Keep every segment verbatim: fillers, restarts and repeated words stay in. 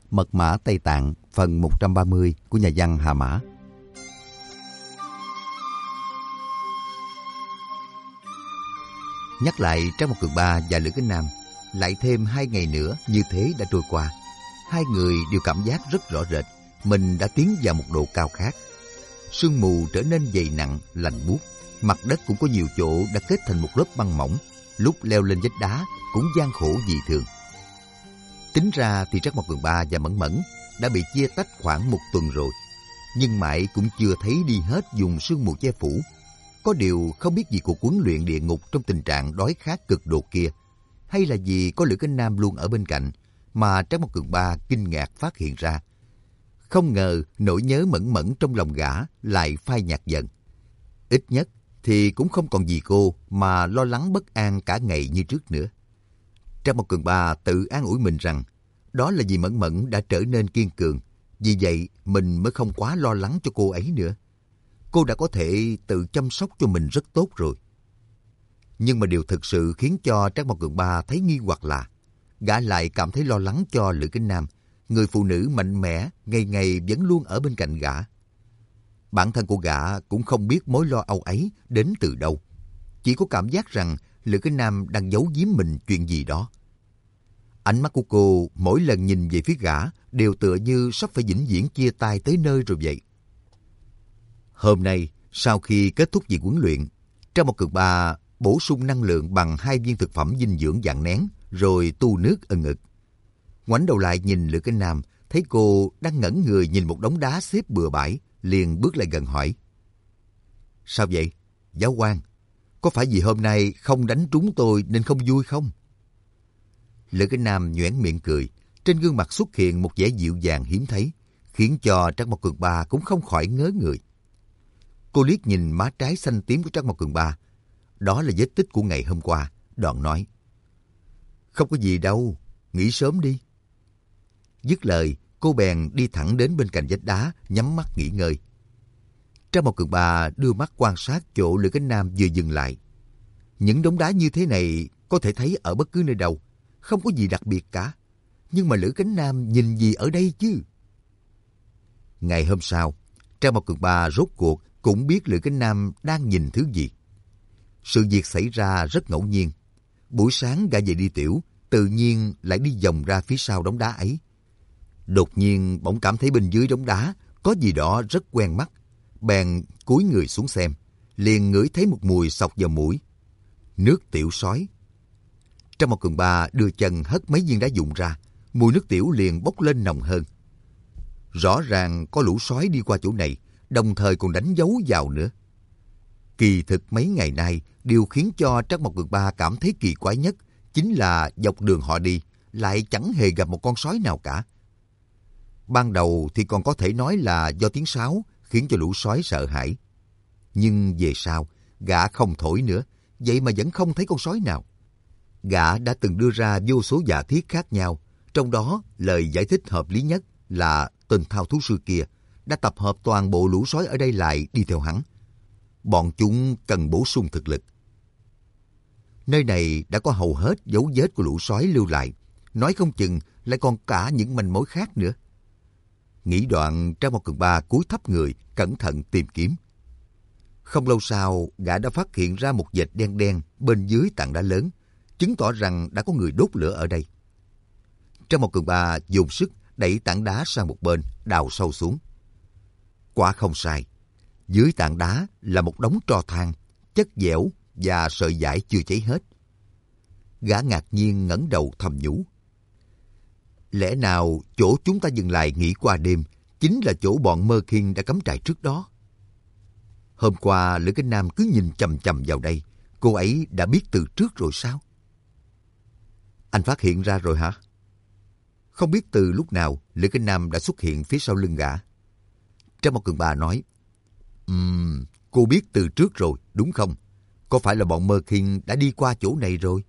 Mật mã Tây Tạng phần một trăm ba mươi của nhà văn Hà Mã. Nhắc lại Trang Mộc Cường Ba và Lữ Kính Nam, lại thêm hai ngày nữa như thế đã trôi qua. Hai người đều cảm giác rất rõ rệt, mình đã tiến vào một độ cao khác. Sương mù trở nên dày nặng, lạnh buốt, mặt đất cũng có nhiều chỗ đã kết thành một lớp băng mỏng, lúc leo lên vách đá cũng gian khổ dị thường. Tính ra thì Trác Mộc Cường Ba và Mẫn Mẫn đã bị chia tách khoảng một tuần rồi, nhưng mãi cũng chưa thấy đi hết vùng sương mù che phủ. Có điều không biết vì cuộc huấn luyện địa ngục trong tình trạng đói khát cực độ kia, hay là vì có Lữ Kính Nam luôn ở bên cạnh, mà Trác Mộc Cường Ba kinh ngạc phát hiện ra. Không ngờ nỗi nhớ Mẫn Mẫn trong lòng gã lại phai nhạt dần. Ít nhất thì cũng không còn vì cô mà lo lắng bất an cả ngày như trước nữa. Trác Mộc Cường Ba tự an ủi mình rằng đó là vì Mẫn Mẫn đã trở nên kiên cường, vì vậy mình mới không quá lo lắng cho cô ấy nữa. Cô đã có thể tự chăm sóc cho mình rất tốt rồi. Nhưng mà điều thực sự khiến cho Trác Mộc Cường Ba thấy nghi hoặc là gã lại cảm thấy lo lắng cho Lữ Kính Nam, người phụ nữ mạnh mẽ, ngày ngày vẫn luôn ở bên cạnh gã. Bản thân của gã cũng không biết mối lo âu ấy đến từ đâu. Chỉ có cảm giác rằng Lữ Kính Nam đang giấu giếm mình chuyện gì đó. Ánh mắt của cô mỗi lần nhìn về phía gã đều tựa như sắp phải vĩnh viễn chia tay tới nơi rồi vậy. Hôm nay, sau khi kết thúc việc huấn luyện, Trác Mộc Cường Ba bổ sung năng lượng bằng hai viên thực phẩm dinh dưỡng dạng nén, rồi tu nước ân ực. Ngoảnh đầu lại nhìn Lữ Kính Nam, thấy cô đang ngẩn người nhìn một đống đá xếp bừa bãi, liền bước lại gần hỏi. Sao vậy, giáo quan? Có phải vì hôm nay không đánh trúng tôi nên không vui không? Lữ Kính Nam nhoẻn miệng cười, trên gương mặt xuất hiện một vẻ dịu dàng hiếm thấy, khiến cho Trác Mộc Cường Ba cũng không khỏi ngớ người. Cô liếc nhìn má trái xanh tím của Trác Mộc Cường Ba, đó là vết tích của ngày hôm qua, đoạn nói. Không có gì đâu, nghỉ sớm đi. Dứt lời, cô bèn đi thẳng đến bên cạnh vách đá, nhắm mắt nghỉ ngơi. Trác Mộc Cường Ba đưa mắt quan sát chỗ Lữ Kính Nam vừa dừng lại. Những đống đá như thế này có thể thấy ở bất cứ nơi đâu, không có gì đặc biệt cả. Nhưng mà Lữ Kính Nam nhìn gì ở đây chứ? Ngày hôm sau, Trác Mộc Cường Ba rốt cuộc cũng biết Lữ Kính Nam đang nhìn thứ gì. Sự việc xảy ra rất ngẫu nhiên. Buổi sáng gã về đi tiểu, tự nhiên lại đi vòng ra phía sau đống đá ấy. Đột nhiên bỗng cảm thấy bên dưới đống đá có gì đó rất quen mắt, bèn cúi người xuống xem, liền ngửi thấy một mùi xộc vào mũi. Nước tiểu sói. Trác Mộc Cường Ba đưa chân hất mấy viên đá vụn ra, mùi nước tiểu liền bốc lên nồng hơn. Rõ ràng có lũ sói đi qua chỗ này, đồng thời còn đánh dấu vào nữa. Kỳ thực mấy ngày nay, điều khiến cho Trác Mộc Cường Ba cảm thấy kỳ quái nhất chính là dọc đường họ đi, lại chẳng hề gặp một con sói nào cả. Ban đầu thì còn có thể nói là do tiếng sáo khiến cho lũ sói sợ hãi. Nhưng về sau, gã không thổi nữa, vậy mà vẫn không thấy con sói nào. Gã đã từng đưa ra vô số giả thiết khác nhau, trong đó lời giải thích hợp lý nhất là tên thao thú sư kia đã tập hợp toàn bộ lũ sói ở đây lại đi theo hắn. Bọn chúng cần bổ sung thực lực. Nơi này đã có hầu hết dấu vết của lũ sói lưu lại, nói không chừng lại còn cả những manh mối khác nữa. Nghĩ đoạn, Trác Mộc Cường Ba cúi thấp người, cẩn thận tìm kiếm. Không lâu sau, gã đã phát hiện ra một vệt đen đen bên dưới tảng đá lớn, chứng tỏ rằng đã có người đốt lửa ở đây. Trác Mộc Cường Ba dùng sức đẩy tảng đá sang một bên, đào sâu xuống. Quả không sai, dưới tảng đá là một đống tro than, chất dẻo và sợi vải chưa cháy hết. Gã ngạc nhiên ngẩng đầu thầm nhủ. Lẽ nào chỗ chúng ta dừng lại nghỉ qua đêm chính là chỗ bọn Mơ Khiên đã cắm trại trước đó? Hôm qua Lữ Kính Nam cứ nhìn chằm chằm vào đây, cô ấy đã biết từ trước rồi sao? Anh phát hiện ra rồi hả? Không biết từ lúc nào Lữ Kính Nam đã xuất hiện phía sau lưng gã. Trác Mộc Cường Ba nói, Ừm, um, cô biết từ trước rồi, đúng không? Có phải là bọn Mơ Khiên đã đi qua chỗ này rồi?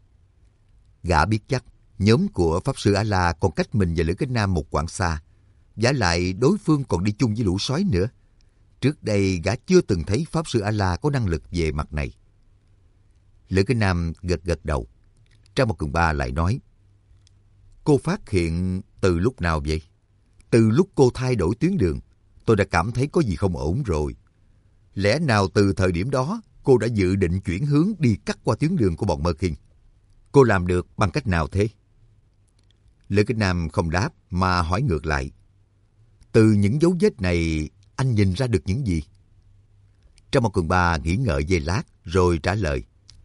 Gã biết chắc nhóm của Pháp Sư A-La còn cách mình và Lữ Kính Nam một quãng xa. Vả lại đối phương còn đi chung với lũ sói nữa. Trước đây gã chưa từng thấy Pháp Sư A-La có năng lực về mặt này. Lữ Kính Nam gật gật đầu. Trác Mộc Cường Ba lại nói, Cô phát hiện từ lúc nào vậy? Từ lúc cô thay đổi tuyến đường, tôi đã cảm thấy có gì không ổn rồi. Lẽ nào từ thời điểm đó, cô đã dự định chuyển hướng đi cắt qua tuyến đường của bọn Mơ Khiên? Cô làm được bằng cách nào thế? Lữ Kinh Nam không đáp mà hỏi ngược lại. Từ những dấu vết này, anh nhìn ra được những gì? Trong một Cường Ba nghĩ ngợi giây lát rồi trả lời.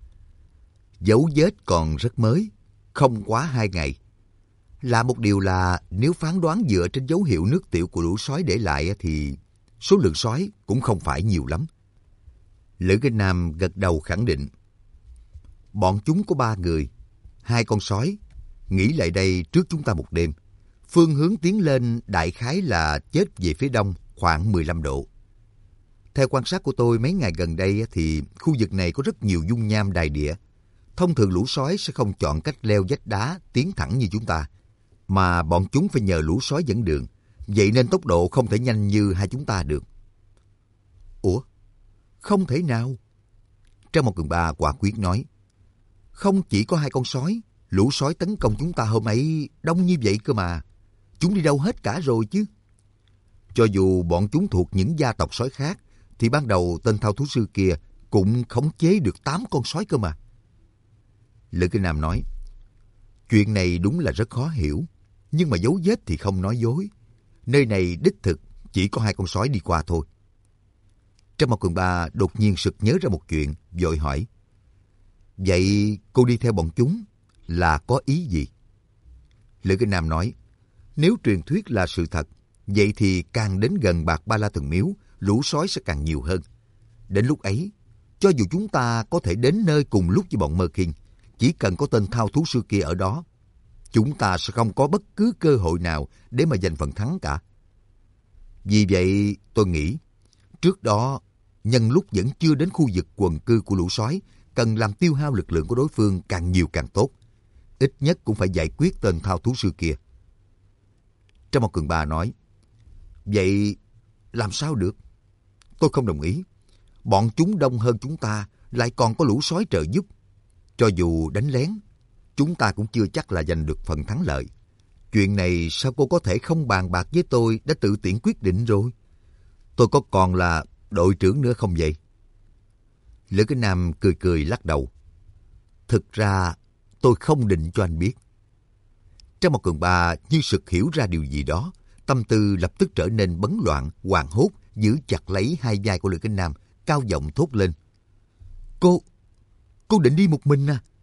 Dấu vết còn rất mới, không quá hai ngày. Là một điều là nếu phán đoán dựa trên dấu hiệu nước tiểu của lũ sói để lại thì số lượng sói cũng không phải nhiều lắm. Lữ Kinh Nam gật đầu khẳng định. Bọn chúng có ba người, hai con sói, nghỉ lại đây trước chúng ta một đêm. Phương hướng tiến lên đại khái là chết về phía đông khoảng mười lăm độ. Theo quan sát của tôi mấy ngày gần đây thì khu vực này có rất nhiều dung nham đài địa. Thông thường lũ sói sẽ không chọn cách leo vách đá tiến thẳng như chúng ta, mà bọn chúng phải nhờ lũ sói dẫn đường. Vậy nên tốc độ không thể nhanh như hai chúng ta được. Ủa? Không thể nào. Trang một Cường Ba quả quyết nói. Không chỉ có hai con sói, lũ sói tấn công chúng ta hôm ấy đông như vậy cơ mà. Chúng đi đâu hết cả rồi chứ? Cho dù bọn chúng thuộc những gia tộc sói khác, thì ban đầu tên thao thú sư kia cũng khống chế được tám con sói cơ mà. Lữ Kinh Nam nói, chuyện này đúng là rất khó hiểu, nhưng mà dấu vết thì không nói dối. Nơi này đích thực chỉ có hai con sói đi qua thôi. Trang Mộc Cường Ba đột nhiên sực nhớ ra một chuyện, vội hỏi. Vậy cô đi theo bọn chúng là có ý gì? Lữ Kinh Nam nói, nếu truyền thuyết là sự thật, vậy thì càng đến gần Bạc Ba La Thần Miếu, lũ sói sẽ càng nhiều hơn. Đến lúc ấy, cho dù chúng ta có thể đến nơi cùng lúc với bọn Mơ Khiên, chỉ cần có tên thao thú sư kia ở đó, chúng ta sẽ không có bất cứ cơ hội nào để mà giành phần thắng cả. Vì vậy, tôi nghĩ, trước đó, nhân lúc vẫn chưa đến khu vực quần cư của lũ sói, cần làm tiêu hao lực lượng của đối phương càng nhiều càng tốt. Ít nhất cũng phải giải quyết tên thao thú sư kia. Trang Mộc Cường Ba nói, vậy làm sao được? Tôi không đồng ý. Bọn chúng đông hơn chúng ta, lại còn có lũ sói trợ giúp. Cho dù đánh lén, chúng ta cũng chưa chắc là giành được phần thắng lợi. Chuyện này sao cô có thể không bàn bạc với tôi đã tự tiện quyết định rồi? Tôi có còn là đội trưởng nữa không vậy? Lữ Kinh Nam cười cười lắc đầu. Thực ra tôi không định cho anh biết. Trang Mộc Cường Ba như sực hiểu ra điều gì đó, tâm tư lập tức trở nên bấn loạn, hoảng hốt, giữ chặt lấy hai vai của Lữ Kinh Nam, cao giọng thốt lên. Cô, cô định đi một mình à?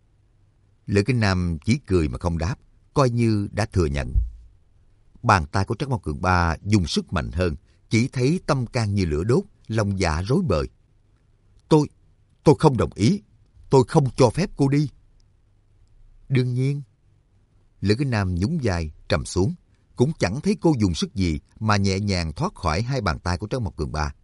Lữ Kinh Nam chỉ cười mà không đáp, coi như đã thừa nhận. Bàn tay của Trác Mộc Cường Ba dùng sức mạnh hơn, chỉ thấy tâm can như lửa đốt, lòng dạ rối bời. Tôi, tôi không đồng ý, tôi không cho phép cô đi. Đương nhiên. Lữ Kinh Nam nhún vai, trầm xuống, cũng chẳng thấy cô dùng sức gì mà nhẹ nhàng thoát khỏi hai bàn tay của Trác Mộc Cường Ba.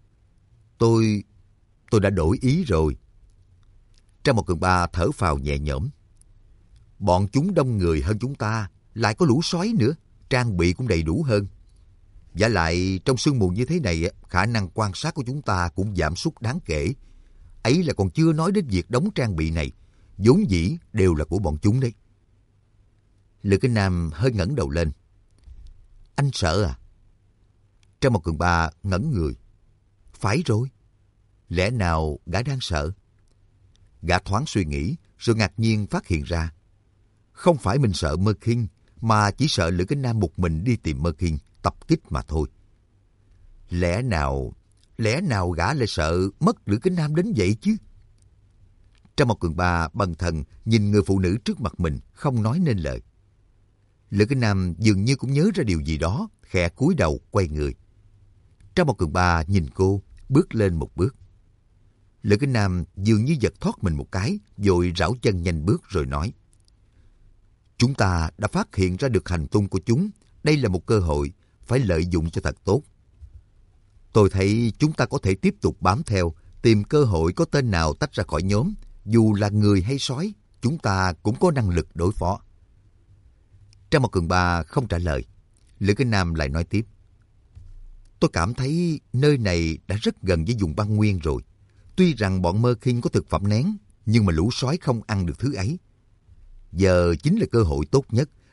Tôi, tôi đã đổi ý rồi. Trác Mộc Cường Ba thở phào nhẹ nhõm. Bọn chúng đông người hơn chúng ta, lại có lũ sói nữa, trang bị cũng đầy đủ hơn. Và lại trong sương mù như thế này, khả năng quan sát của chúng ta cũng giảm sút đáng kể. Ấy là còn chưa nói đến việc đóng trang bị này, vốn dĩ đều là của bọn chúng đấy. Lữ Kinh Nam hơi ngẩng đầu lên. Anh sợ à? Trang Mộc Cường Ba ngẩn người. Phải rồi. Lẽ nào gã đang sợ? Gã thoáng suy nghĩ, rồi ngạc nhiên phát hiện ra. Không phải mình sợ Mơ Khiên, mà chỉ sợ Lữ Kinh Nam một mình đi tìm Mơ Khiên, tập kích mà thôi. Lẽ nào, lẽ nào gã lại sợ mất Lữ Kinh Nam đến vậy chứ? Trang Mộc Cường Ba bần thần nhìn người phụ nữ trước mặt mình, không nói nên lời. Lữ Kinh Nam dường như cũng nhớ ra điều gì đó, khẽ cúi đầu quay người. Trang Mộc Cường Ba nhìn cô, bước lên một bước. Lữ Kinh Nam dường như giật thoát mình một cái, vội rảo chân nhanh bước rồi nói. Chúng ta đã phát hiện ra được hành tung của chúng. Đây là một cơ hội, phải lợi dụng cho thật tốt. Tôi thấy chúng ta có thể tiếp tục bám theo, tìm cơ hội có tên nào tách ra khỏi nhóm. Dù là người hay sói, chúng ta cũng có năng lực đối phó. Trang Mộc Cường Ba không trả lời. Lữ Kinh Nam lại nói tiếp. Tôi cảm thấy nơi này đã rất gần với vùng băng nguyên rồi. Tuy rằng bọn Mơ Khiên có thực phẩm nén, nhưng mà lũ sói không ăn được thứ ấy. Giờ chính là cơ hội tốt nhất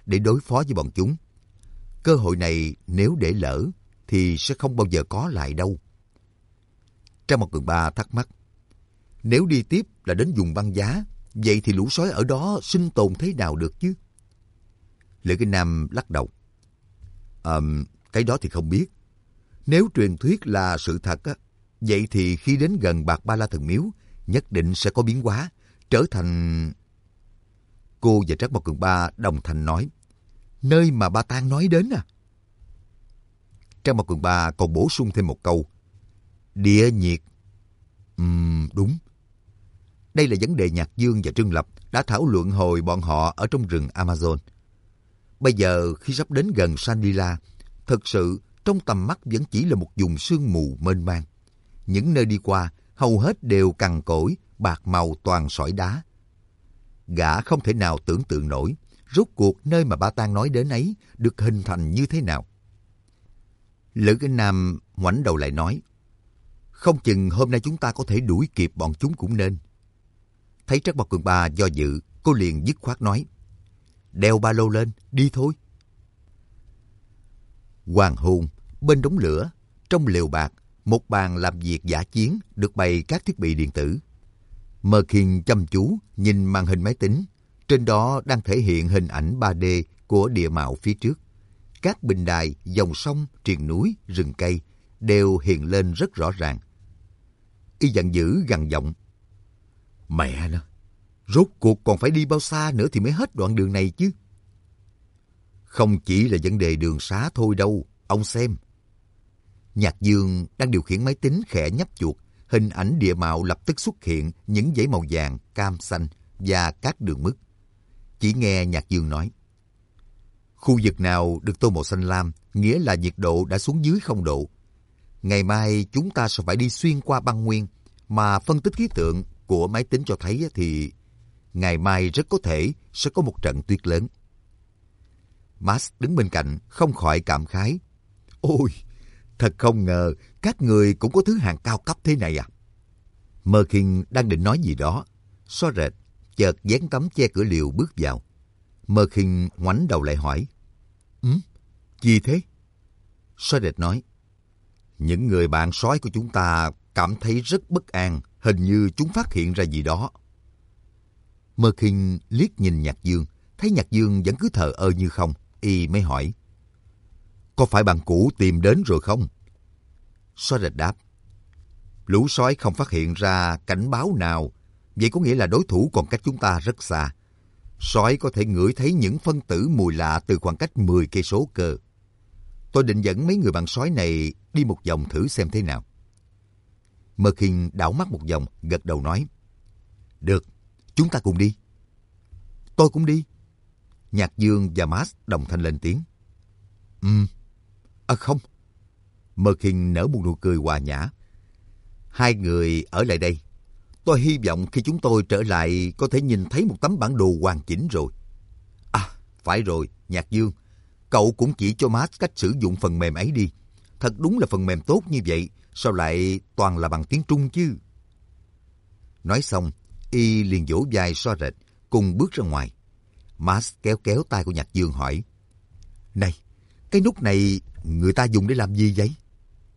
để đối phó với bọn chúng. Cơ hội này nếu để lỡ thì sẽ không bao giờ có lại đâu. Trang một Cường Ba thắc mắc. Nếu đi tiếp là đến vùng băng giá, vậy thì lũ sói ở đó sinh tồn thế nào được chứ? Lữ Kinh Nam lắc đầu. Ờ, cái đó thì không biết. Nếu truyền thuyết là sự thật á, vậy thì khi đến gần Bạc Ba La Thần Miếu, nhất định sẽ có biến hóa, trở thành... Cô và Trác Mao Cường Ba đồng thanh nói, nơi mà Ba Tang nói đến à? Trác Mao Cường Ba còn bổ sung thêm một câu, địa nhiệt. Ừm, đúng. Đây là vấn đề Nhạc Dương và Trương Lập đã thảo luận hồi bọn họ ở trong rừng Amazon. Bây giờ khi sắp đến gần Shangri-La, thực sự trong tầm mắt vẫn chỉ là một vùng sương mù mênh mang. Những nơi đi qua hầu hết đều cằn cỗi, bạc màu toàn sỏi đá. Gã không thể nào tưởng tượng nổi rốt cuộc nơi mà Ba Tang nói đến ấy được hình thành như thế nào. Lữ Kinh Nam ngoảnh đầu lại nói, không chừng hôm nay chúng ta có thể đuổi kịp bọn chúng cũng nên. Thấy Trác Mao Cường Ba do dự, cô liền dứt khoát nói, đeo ba lô lên, đi thôi. Hoàng hôn, bên đống lửa, trong lều bạc, một bàn làm việc dã chiến được bày các thiết bị điện tử. Mơ Khiên chăm chú nhìn màn hình máy tính, trên đó đang thể hiện hình ảnh ba D của địa mạo phía trước. Các bình đài, dòng sông, triền núi, rừng cây đều hiện lên rất rõ ràng. Y giận dữ gằn giọng, mẹ nó, rốt cuộc còn phải đi bao xa nữa thì mới hết đoạn đường này chứ? Không chỉ là vấn đề đường xá thôi đâu, ông xem. Nhạc Dương đang điều khiển máy tính khẽ nhấp chuột, hình ảnh địa mạo lập tức xuất hiện những dãy màu vàng, cam, xanh và các đường mứt. Chỉ nghe Nhạc Dương nói, khu vực nào được tô màu xanh lam nghĩa là nhiệt độ đã xuống dưới không độ. Ngày mai chúng ta sẽ phải đi xuyên qua băng nguyên, mà phân tích khí tượng của máy tính cho thấy thì ngày mai rất có thể sẽ có một trận tuyết lớn. Max đứng bên cạnh không khỏi cảm khái. Ôi, thật không ngờ các người cũng có thứ hàng cao cấp thế này à? Mơ Khiên đang định nói gì đó, xóa rệt, chợt vén tấm che cửa liều bước vào. Mơ Khiên ngoảnh đầu lại hỏi, Ừ, gì thế? Xóa rệt nói, những người bạn sói của chúng ta cảm thấy rất bất an, hình như chúng phát hiện ra gì đó. Mơ Khiên liếc nhìn Nhạc Dương, thấy Nhạc Dương vẫn cứ thờ ơ như không, y mới hỏi, có phải bạn cũ tìm đến rồi không? Xóa rệt đáp, lũ sói không phát hiện ra cảnh báo nào, vậy có nghĩa là đối thủ còn cách chúng ta rất xa. Sói có thể ngửi thấy những phân tử mùi lạ từ khoảng cách mười cây số cơ. Tôi định dẫn mấy người bạn sói này đi một vòng thử xem thế nào. Mơ Khiên đảo mắt một vòng, gật đầu nói, được, chúng ta cùng đi. Tôi cũng đi. Nhạc Dương và Max đồng thanh lên tiếng. Ừm, à không. Mơ Khiên nở một nụ cười hòa nhã. Hai người ở lại đây. Tôi hy vọng khi chúng tôi trở lại có thể nhìn thấy một tấm bản đồ hoàn chỉnh rồi. À, phải rồi, Nhạc Dương. Cậu cũng chỉ cho Max cách sử dụng phần mềm ấy đi. Thật đúng là phần mềm tốt như vậy, sao lại toàn là bằng tiếng Trung chứ? Nói xong, y liền vỗ vai xóa rệt, cùng bước ra ngoài. Max kéo kéo tay của Nhạc Dương hỏi, này, cái nút này người ta dùng để làm gì vậy?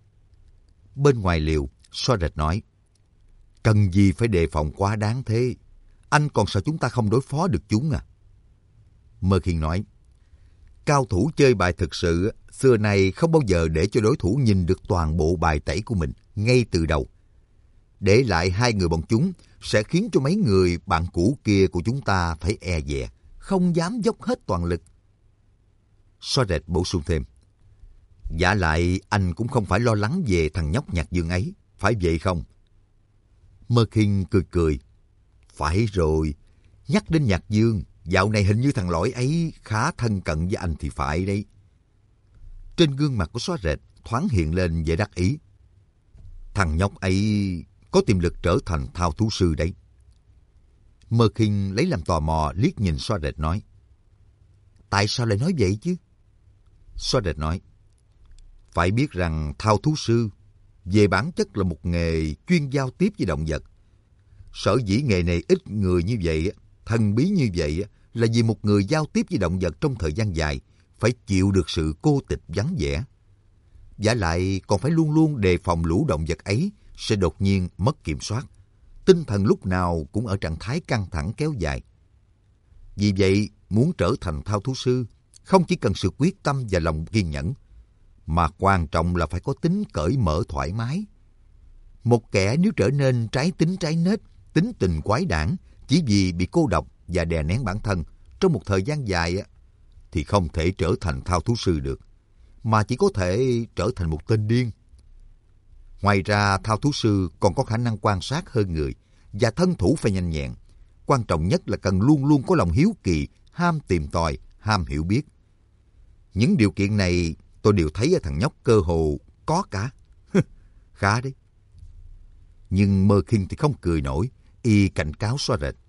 Bên ngoài liều, xóa rệt nói, cần gì phải đề phòng quá đáng thế? Anh còn sợ chúng ta không đối phó được chúng à? Mơ Khiên nói, cao thủ chơi bài thực sự xưa nay không bao giờ để cho đối thủ nhìn được toàn bộ bài tẩy của mình ngay từ đầu. Để lại hai người bọn chúng sẽ khiến cho mấy người bạn cũ kia của chúng ta phải e dè, không dám dốc hết toàn lực. Xóa rệt bổ sung thêm, vả lại anh cũng không phải lo lắng về thằng nhóc Nhạc Dương ấy, phải vậy không? Mơ Khiên cười cười, phải rồi, nhắc đến Nhạc Dương, dạo này hình như thằng lõi ấy khá thân cận với anh thì phải đấy. Trên gương mặt của xóa rệt thoáng hiện lên vẻ đắc ý. Thằng nhóc ấy có tiềm lực trở thành thao thú sư đấy. Mơ Khiên lấy làm tò mò liếc nhìn xóa rệt nói, tại sao lại nói vậy chứ? Xóa rệt nói, phải biết rằng thao thú sư về bản chất là một nghề chuyên giao tiếp với động vật. Sở dĩ nghề này ít người như vậy, thần bí như vậy là vì một người giao tiếp với động vật trong thời gian dài phải chịu được sự cô tịch vắng vẻ. Vả lại còn phải luôn luôn đề phòng lũ động vật ấy sẽ đột nhiên mất kiểm soát. Tinh thần lúc nào cũng ở trạng thái căng thẳng kéo dài. Vì vậy, muốn trở thành thao thú sư, không chỉ cần sự quyết tâm và lòng kiên nhẫn, mà quan trọng là phải có tính cởi mở thoải mái. Một kẻ nếu trở nên trái tính trái nết, tính tình quái đản chỉ vì bị cô độc và đè nén bản thân trong một thời gian dài thì không thể trở thành thao thú sư được, mà chỉ có thể trở thành một tên điên. Ngoài ra, thao thú sư còn có khả năng quan sát hơn người và thân thủ phải nhanh nhẹn. Quan trọng nhất là cần luôn luôn có lòng hiếu kỳ, ham tìm tòi, ham hiểu biết. Những điều kiện này tôi đều thấy ở thằng nhóc cơ hồ có cả. Khá đấy. Nhưng Mơ Khiên thì không cười nổi, y cảnh cáo xóa rệt.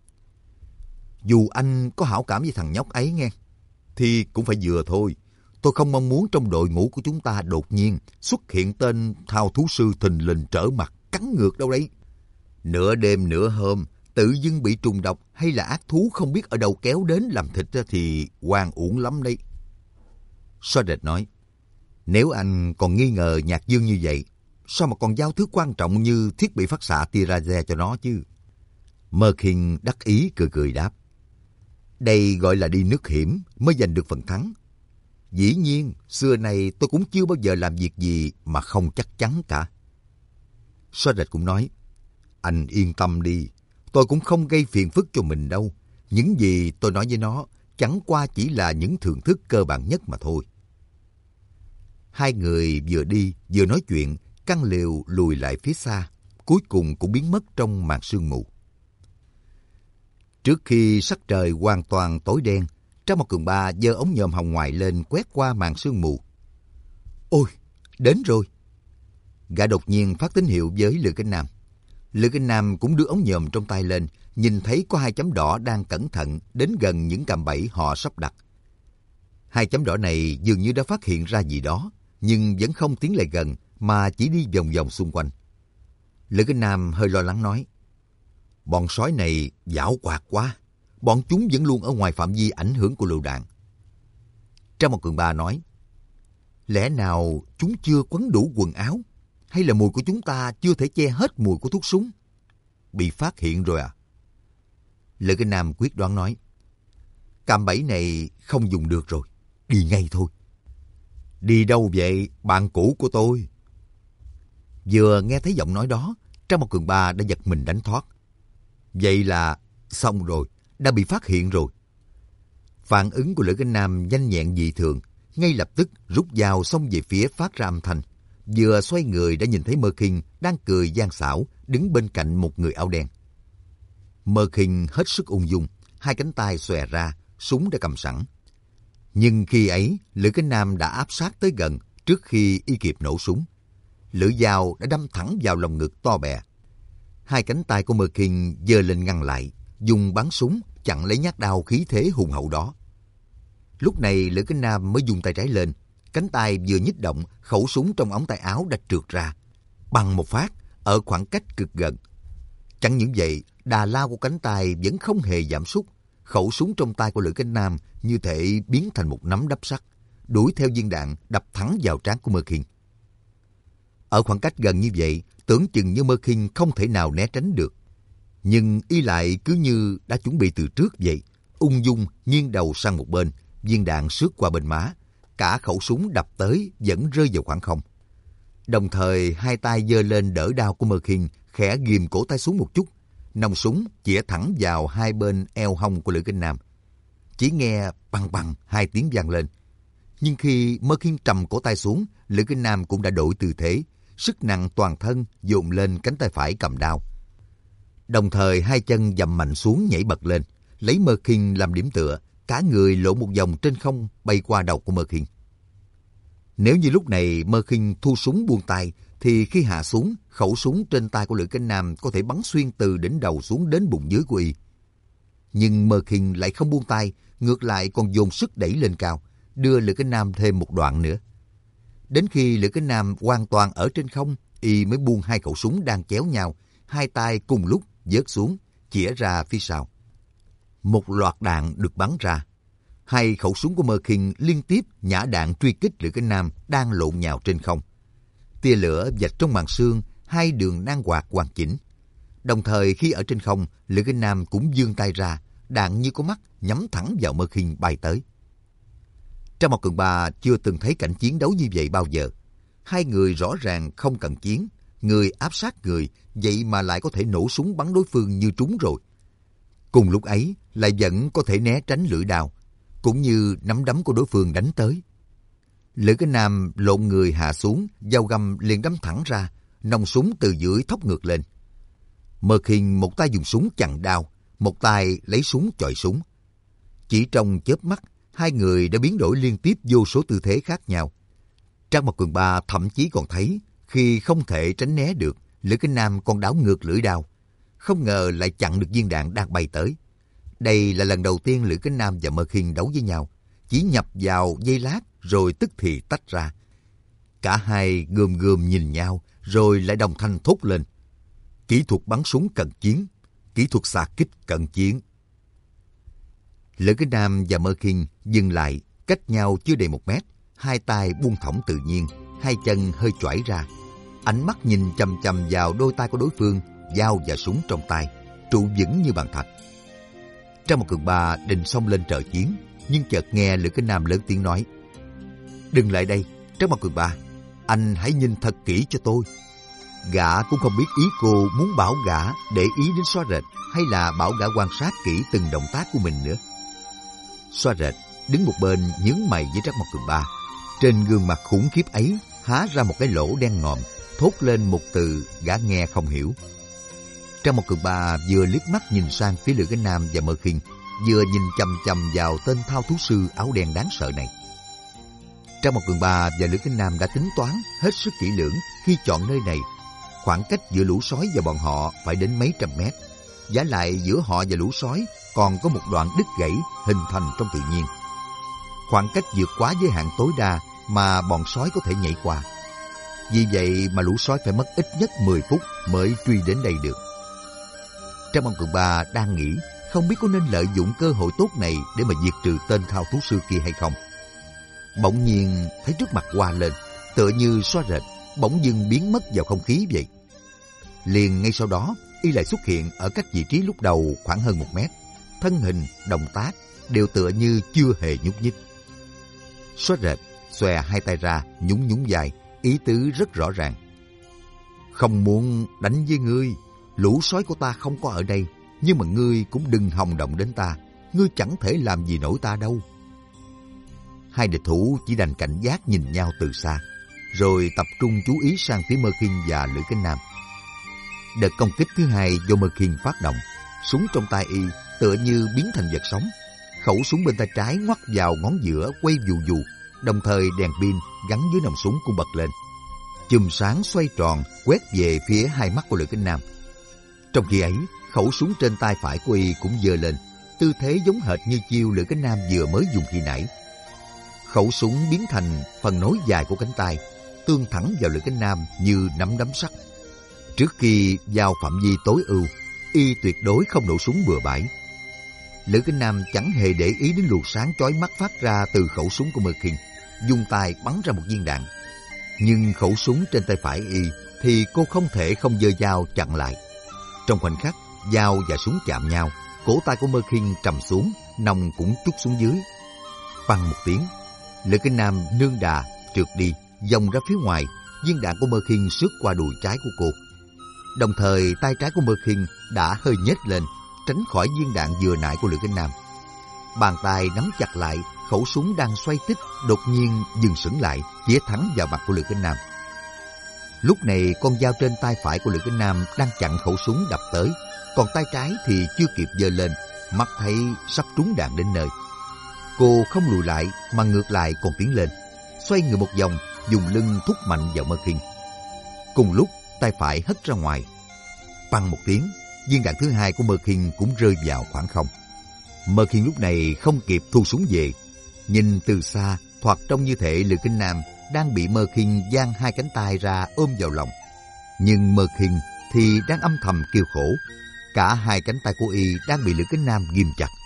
Dù anh có hảo cảm với thằng nhóc ấy nghe, thì cũng phải vừa thôi. Tôi không mong muốn trong đội ngũ của chúng ta đột nhiên xuất hiện tên thao thú sư thình lình trở mặt cắn ngược đâu đấy. Nửa đêm nửa hôm, tự dưng bị trùng độc hay là ác thú không biết ở đâu kéo đến làm thịt thì oan uổng lắm đấy. Xóa rệt nói, nếu anh còn nghi ngờ Nhạc Dương như vậy, sao mà còn giao thứ quan trọng như thiết bị phát xạ tia laser cho nó chứ? Mơ Khiên đắc ý cười cười đáp, đây gọi là đi nước hiểm mới giành được phần thắng. Dĩ nhiên, xưa này tôi cũng chưa bao giờ làm việc gì mà không chắc chắn cả. Xóa rệt cũng nói, anh yên tâm đi, tôi cũng không gây phiền phức cho mình đâu. Những gì tôi nói với nó chẳng qua chỉ là những thưởng thức cơ bản nhất mà thôi. Hai người vừa đi vừa nói chuyện, căn lều lùi lại phía xa, cuối cùng cũng biến mất trong màn sương mù. Trước khi sắc trời hoàn toàn tối đen, Trang Một Cường Ba giơ ống nhòm hồng ngoại lên quét qua màn sương mù. Ôi, đến rồi! Gã đột nhiên phát tín hiệu với Lữ Cánh Nam. Lữ Cánh Nam cũng đưa ống nhòm trong tay lên, nhìn thấy có hai chấm đỏ đang cẩn thận đến gần những cạm bẫy họ sắp đặt. Hai chấm đỏ này dường như đã phát hiện ra gì đó, nhưng vẫn không tiến lại gần mà chỉ đi vòng vòng xung quanh. Lữ Cánh Nam hơi lo lắng nói, bọn sói này giảo hoạt quá, bọn chúng vẫn luôn ở ngoài phạm vi ảnh hưởng của lựu đạn. Trang Một Cường Ba nói, lẽ nào chúng chưa quấn đủ quần áo, hay là mùi của chúng ta chưa thể che hết mùi của thuốc súng? Bị phát hiện rồi à? Lữ Cánh Nam quyết đoán nói, cạm bẫy này không dùng được rồi, đi ngay thôi. Đi đâu vậy, bạn cũ của tôi? Vừa nghe thấy giọng nói đó, Trang Một Cường Ba đã giật mình đánh thoát. Vậy là xong rồi, đã bị phát hiện rồi. Phản ứng của Lữ Cánh Nam nhanh nhẹn dị thường, ngay lập tức rút dao xông về phía phát ra âm thanh. Vừa xoay người đã nhìn thấy Mơ Khiên đang cười gian xảo đứng bên cạnh một người áo đen. Mơ Khiên hết sức ung dung, hai cánh tay xòe ra, súng đã cầm sẵn. Nhưng khi ấy, Lữ Cánh Nam đã áp sát tới gần trước khi y kịp nổ súng. Lưỡi dao đã đâm thẳng vào lồng ngực to bè. Hai cánh tay của Mơ Khiên giơ lên ngăn lại, dùng bắn súng chặn lấy nhát đao khí thế hùng hậu đó. Lúc này Lữ Cánh Nam mới dùng tay trái lên, cánh tay vừa nhích động, khẩu súng trong ống tay áo đã trượt ra, bằng một phát ở khoảng cách cực gần. Chẳng những vậy, đà lao của cánh tay vẫn không hề giảm sút. Khẩu súng trong tay của Lữ Cánh Nam như thể biến thành một nắm đắp sắt, đuổi theo viên đạn đập thẳng vào trán của Mơ Khiên. Ở khoảng cách gần như vậy, tưởng chừng như Mơ Khiên không thể nào né tránh được. Nhưng y lại cứ như đã chuẩn bị từ trước vậy, ung dung nghiêng đầu sang một bên, viên đạn xước qua bên má, cả khẩu súng đập tới vẫn rơi vào khoảng không. Đồng thời hai tay giơ lên đỡ đao của Mơ Khiên, khẽ ghìm cổ tay xuống một chút, nòng súng chĩa thẳng vào hai bên eo hông của Lữ Cánh Nam. Chỉ nghe bằng bằng hai tiếng vang lên. Nhưng khi Mơ Khiên trầm cổ tay xuống, Lữ Cánh Nam cũng đã đổi tư thế, sức nặng toàn thân dồn lên cánh tay phải cầm đao. Đồng thời hai chân dậm mạnh xuống nhảy bật lên, lấy Mơ Khiên làm điểm tựa, cả người lộn một vòng trên không bay qua đầu của Mơ Khiên. Nếu như lúc này Mơ Khiên thu súng buông tay, thì khi hạ xuống, khẩu súng trên tay của Lữ Cánh Nam có thể bắn xuyên từ đỉnh đầu xuống đến bụng dưới của y. Nhưng Mơ Khiên lại không buông tay, ngược lại còn dồn sức đẩy lên cao, đưa Lữ Cánh Nam thêm một đoạn nữa. Đến khi Lữ Cánh Nam hoàn toàn ở trên không, y mới buông hai khẩu súng đang chéo nhau, hai tay cùng lúc vớt xuống, chĩa ra phía sau. một loạt đạn được bắn ra. Hai khẩu súng của Mơ Khiên liên tiếp nhả đạn truy kích Lữ Cánh Nam đang lộn nhào trên không. Tia lửa vạch trong màn sương hai đường nang quạt hoàn chỉnh. Đồng thời khi ở trên không, Lữ Cánh Nam cũng giương tay ra, đạn như có mắt nhắm thẳng vào Mơ Khiên bay tới. Trang Mộc Cường Ba chưa từng thấy cảnh chiến đấu như vậy bao giờ. Hai người rõ ràng không cần chiến, người áp sát người, vậy mà lại có thể nổ súng bắn đối phương như trúng rồi. Cùng lúc ấy lại vẫn có thể né tránh lưỡi đao, cũng như nắm đấm của đối phương đánh tới. Lữ Cánh Nam lộn người hạ xuống, dao găm liền đâm thẳng ra, nòng súng từ dưới thốc ngược lên. Mơ Khiên một tay dùng súng chặn đao, một tay lấy súng chọi súng. Chỉ trong chớp mắt, hai người đã biến đổi liên tiếp vô số tư thế khác nhau. Trang Mộc Cường Ba thậm chí còn thấy khi không thể tránh né được, Lữ Cánh Nam còn đảo ngược lưỡi đao, không ngờ lại chặn được viên đạn đang bay tới. Đây là lần đầu tiên Lữ Cánh Nam và Mơ Khiên đấu với nhau, chỉ nhập vào giây lát rồi tức thì tách ra. Cả hai gườm gườm nhìn nhau rồi lại đồng thanh thốt lên: kỹ thuật bắn súng cận chiến, kỹ thuật xạ kích cận chiến. Lữ Cánh Nam và Mơ Khiên dừng lại cách nhau chưa đầy một mét, hai tay buông thõng tự nhiên, hai chân hơi choải ra, ánh mắt nhìn chằm chằm vào đôi tay của đối phương, dao và súng trong tay, trụ vững như bàn thạch. Trang Mộc Cường Ba định xông lên trợ chiến, nhưng chợt nghe Lữ Cánh Nam lớn tiếng nói: đừng lại đây, Trang Mộc Cường Ba, anh hãy nhìn thật kỹ cho tôi. Gã cũng không biết ý cô muốn bảo gã để ý đến Xóa Rệt, hay là bảo gã quan sát kỹ từng động tác của mình nữa. Xóa Rệt đứng một bên nhướng mày với Trang Mộc Cường Ba, trên gương mặt khủng khiếp ấy há ra một cái lỗ đen ngòm, thốt lên một từ gã nghe không hiểu. Trang Mộc Cường Ba vừa liếc mắt nhìn sang phía Lữ Cánh Nam và Mơ Khiên, vừa nhìn chằm chằm vào tên thao thú sư áo đen đáng sợ này. Trang Mộc Cường Ba và Lữ Cánh Nam đã tính toán hết sức kỹ lưỡng khi chọn nơi này. Khoảng cách giữa lũ sói và bọn họ phải đến mấy trăm mét. Vả lại giữa họ và lũ sói còn có một đoạn đứt gãy hình thành trong tự nhiên. Khoảng cách vượt quá giới hạn tối đa mà bọn sói có thể nhảy qua. Vì vậy mà lũ sói phải mất ít nhất mười phút mới truy đến đây được. Trang Mộc Cường Ba đang nghĩ không biết có nên lợi dụng cơ hội tốt này để mà diệt trừ tên thao thú sư kia hay không. Bỗng nhiên thấy trước mặt hoa lên, tựa như Xóa Rệt bỗng dưng biến mất vào không khí vậy. Liền ngay sau đó, y lại xuất hiện ở cách vị trí lúc đầu khoảng hơn một mét. Thân hình, động tác đều tựa như chưa hề nhúc nhích. Xóa Rệt xòe hai tay ra, nhún nhún vai, ý tứ rất rõ ràng: không muốn đánh với ngươi, lũ sói của ta không có ở đây, nhưng mà ngươi cũng đừng hòng động đến ta, ngươi chẳng thể làm gì nổi ta đâu. Hai địch thủ chỉ đành cảnh giác nhìn nhau từ xa, rồi tập trung chú ý sang phía Mơ Khiên và Lữ Cánh Nam. Đợt công kích thứ hai do Mơ Khiên phát động, súng trong tay y tựa như biến thành vật sống. Khẩu súng bên tay trái ngoắt vào ngón giữa quay vù vù, đồng thời đèn pin gắn dưới nòng súng cũng bật lên. Chùm sáng xoay tròn quét về phía hai mắt của Lữ Cánh Nam. Trong khi ấy, khẩu súng trên tay phải của y cũng giơ lên, tư thế giống hệt như chiêu Lữ Cánh Nam vừa mới dùng khi nãy. Khẩu súng biến thành phần nối dài của cánh tay, tương thẳng vào Lữ Cánh Nam như nắm đấm sắt. Trước khi vào phạm vi tối ưu, y tuyệt đối không nổ súng bừa bãi. Lữ Cánh Nam chẳng hề để ý đến luồng sáng chói mắt phát ra từ khẩu súng của Mơ Khiên, dùng tay bắn ra một viên đạn. Nhưng khẩu súng trên tay phải y thì cô không thể không giơ dao chặn lại. Trong khoảnh khắc dao và súng chạm nhau, cổ tay của Mơ Khiên trầm xuống, nòng cũng trút xuống dưới. Phăng một tiếng, Lữ Cánh Nam nương đà trượt đi, vòng ra phía ngoài. Viên đạn của Mơ Khiên xước qua đùi trái của cô. Đồng thời tay trái của Mơ Khiên đã hơi nhếch lên, tránh khỏi viên đạn vừa nãy của Lữ Cánh Nam. Bàn tay nắm chặt lại, khẩu súng đang xoay tít đột nhiên dừng sững lại, chĩa thẳng vào mặt của Lữ Cánh Nam. Lúc này con dao trên tay phải của Lữ Cánh Nam đang chặn khẩu súng đập tới, còn tay trái thì chưa kịp giơ lên, mắt thấy sắp trúng đạn đến nơi. Cô không lùi lại mà ngược lại còn tiến lên, xoay người một vòng, dùng lưng thúc mạnh vào Mơ Khiên. Cùng lúc tay phải hất ra ngoài, băng một tiếng, viên đạn thứ hai của Mơ Khiên cũng rơi vào khoảng không. Mơ Khiên lúc này không kịp thu súng về, nhìn từ xa thoạt trông như thể Lữ Cánh Nam đang bị Mơ Khiên giang hai cánh tay ra ôm vào lòng, nhưng Mơ Khiên thì đang âm thầm kêu khổ. Cả hai cánh tay của y đang bị Lữ Cánh Nam ghim chặt,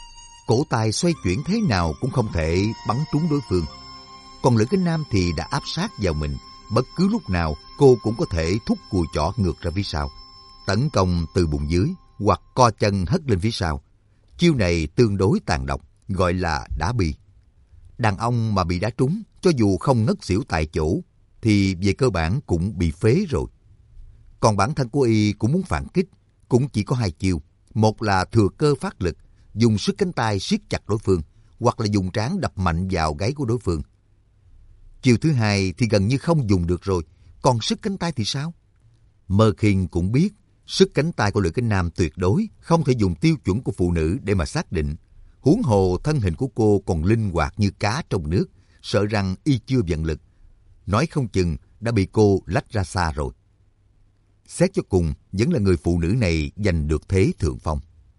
cổ tay xoay chuyển thế nào cũng không thể bắn trúng đối phương. Còn Lữ Kinh Nam thì đã áp sát vào mình, bất cứ lúc nào cô cũng có thể thúc cùi chỏ ngược ra phía sau, tấn công từ bụng dưới hoặc co chân hất lên phía sau. Chiêu này tương đối tàn độc, gọi là đá bi. Đàn ông mà bị đá trúng, cho dù không ngất xỉu tại chỗ, thì về cơ bản cũng bị phế rồi. Còn bản thân của y cũng muốn phản kích, cũng chỉ có hai chiêu. Một là thừa cơ phát lực, dùng sức cánh tay siết chặt đối phương, hoặc là dùng trán đập mạnh vào gáy của đối phương. Chiêu thứ hai thì gần như không dùng được rồi, còn sức cánh tay thì sao? Mơ Khiên cũng biết, sức cánh tay của Lữ Kinh Nam tuyệt đối không thể dùng tiêu chuẩn của phụ nữ để mà xác định. Huống hồ thân hình của cô còn linh hoạt như cá trong nước, sợ rằng y chưa vận lực. Nói không chừng đã bị cô lách ra xa rồi. Xét cho cùng, vẫn là người phụ nữ này giành được thế thượng phong.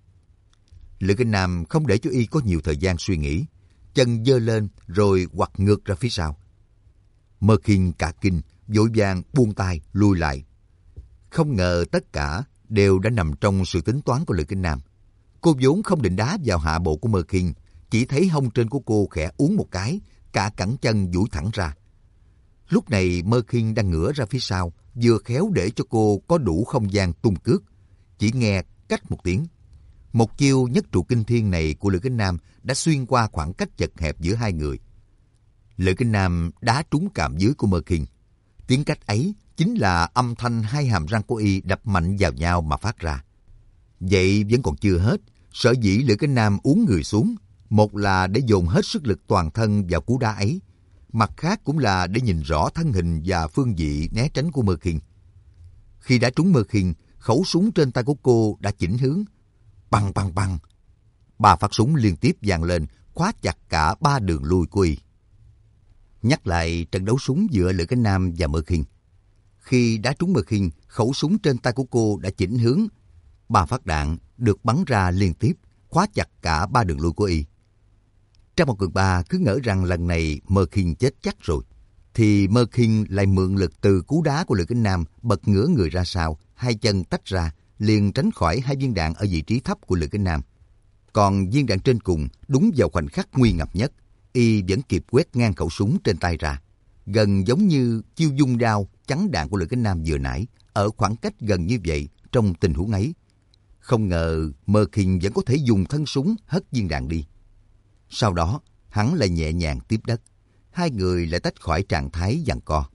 Lữ Kinh Nam không để cho y có nhiều thời gian suy nghĩ, chân giơ lên rồi quặt ngược ra phía sau. Mơ Khiên cả kinh, vội vàng buông tay lùi lại. Không ngờ tất cả đều đã nằm trong sự tính toán của Lữ Kinh Nam. Cô vốn không định đá vào hạ bộ của Mơ Khiên, chỉ thấy hông trên của cô khẽ uốn một cái, cả cẳng chân duỗi thẳng ra. Lúc này Mơ Khiên đang ngửa ra phía sau, vừa khéo để cho cô có đủ không gian tung cước. Chỉ nghe cách một tiếng, một chiêu nhất trụ kinh thiên này của Lữ Kinh Nam đã xuyên qua khoảng cách chật hẹp giữa hai người. Lữ Kinh Nam đá trúng càm dưới của Mơ Khiên. Tiếng cách ấy chính là âm thanh hai hàm răng của y đập mạnh vào nhau mà phát ra. Vậy vẫn còn chưa hết, sở dĩ Lữ Kinh Nam uốn người xuống, một là để dồn hết sức lực toàn thân vào cú đá ấy, mặt khác cũng là để nhìn rõ thân hình và phương vị né tránh của Mơ Khiên. Khi đã trúng Mơ Khiên, khẩu súng trên tay của cô đã chỉnh hướng. Băng băng băng. Ba phát súng liên tiếp vang lên, khóa chặt cả ba đường lui của y. Nhắc lại trận đấu súng giữa Lữ Kinh Nam và Mơ Khiên. Khi đã trúng Mơ Khiên, khẩu súng trên tay của cô đã chỉnh hướng. Ba phát đạn được bắn ra liên tiếp, khóa chặt cả ba đường lui của y. Trong một cường ba cứ ngỡ rằng lần này Mơ Khiên chết chắc rồi, thì Mơ Khiên lại mượn lực từ cú đá của Lữ Kinh Nam bật ngửa người ra sau, hai chân tách ra, liền tránh khỏi hai viên đạn ở vị trí thấp của Lữ Kinh Nam. Còn viên đạn trên cùng đúng vào khoảnh khắc nguy ngập nhất, y vẫn kịp quét ngang khẩu súng trên tay ra, gần giống như chiêu dung đao chắn đạn của Lữ Kinh Nam vừa nãy, ở khoảng cách gần như vậy trong tình huống ấy. Không ngờ Mơ Khiên vẫn có thể dùng thân súng hất viên đạn đi. Sau đó, hắn lại nhẹ nhàng tiếp đất. Hai người lại tách khỏi trạng thái giằng co.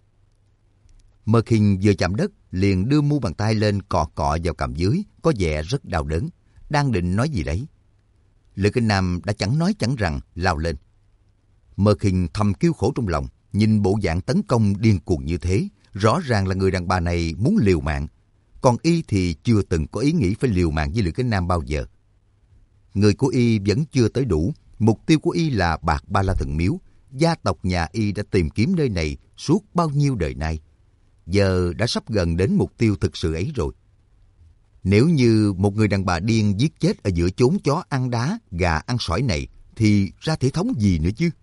Mơ Khiên vừa chạm đất, liền đưa mu bàn tay lên cọ cọ vào cằm dưới, có vẻ rất đau đớn, đang định nói gì đấy. Lữ Kinh Nam đã chẳng nói chẳng rằng lao lên. Mơ Khiên thầm kêu khổ trong lòng, nhìn bộ dạng tấn công điên cuồng như thế, rõ ràng là người đàn bà này muốn liều mạng. Còn y thì chưa từng có ý nghĩ phải liều mạng với Lữ Kinh Nam bao giờ. Người của y vẫn chưa tới đủ. Mục tiêu của y là Bạc Ba La Thần Miếu. Gia tộc nhà y đã tìm kiếm nơi này suốt bao nhiêu đời nay. Giờ đã sắp gần đến mục tiêu thực sự ấy rồi. Nếu như một người đàn bà điên giết chết ở giữa chốn chó ăn đá, gà ăn sỏi này, thì ra thể thống gì nữa chứ?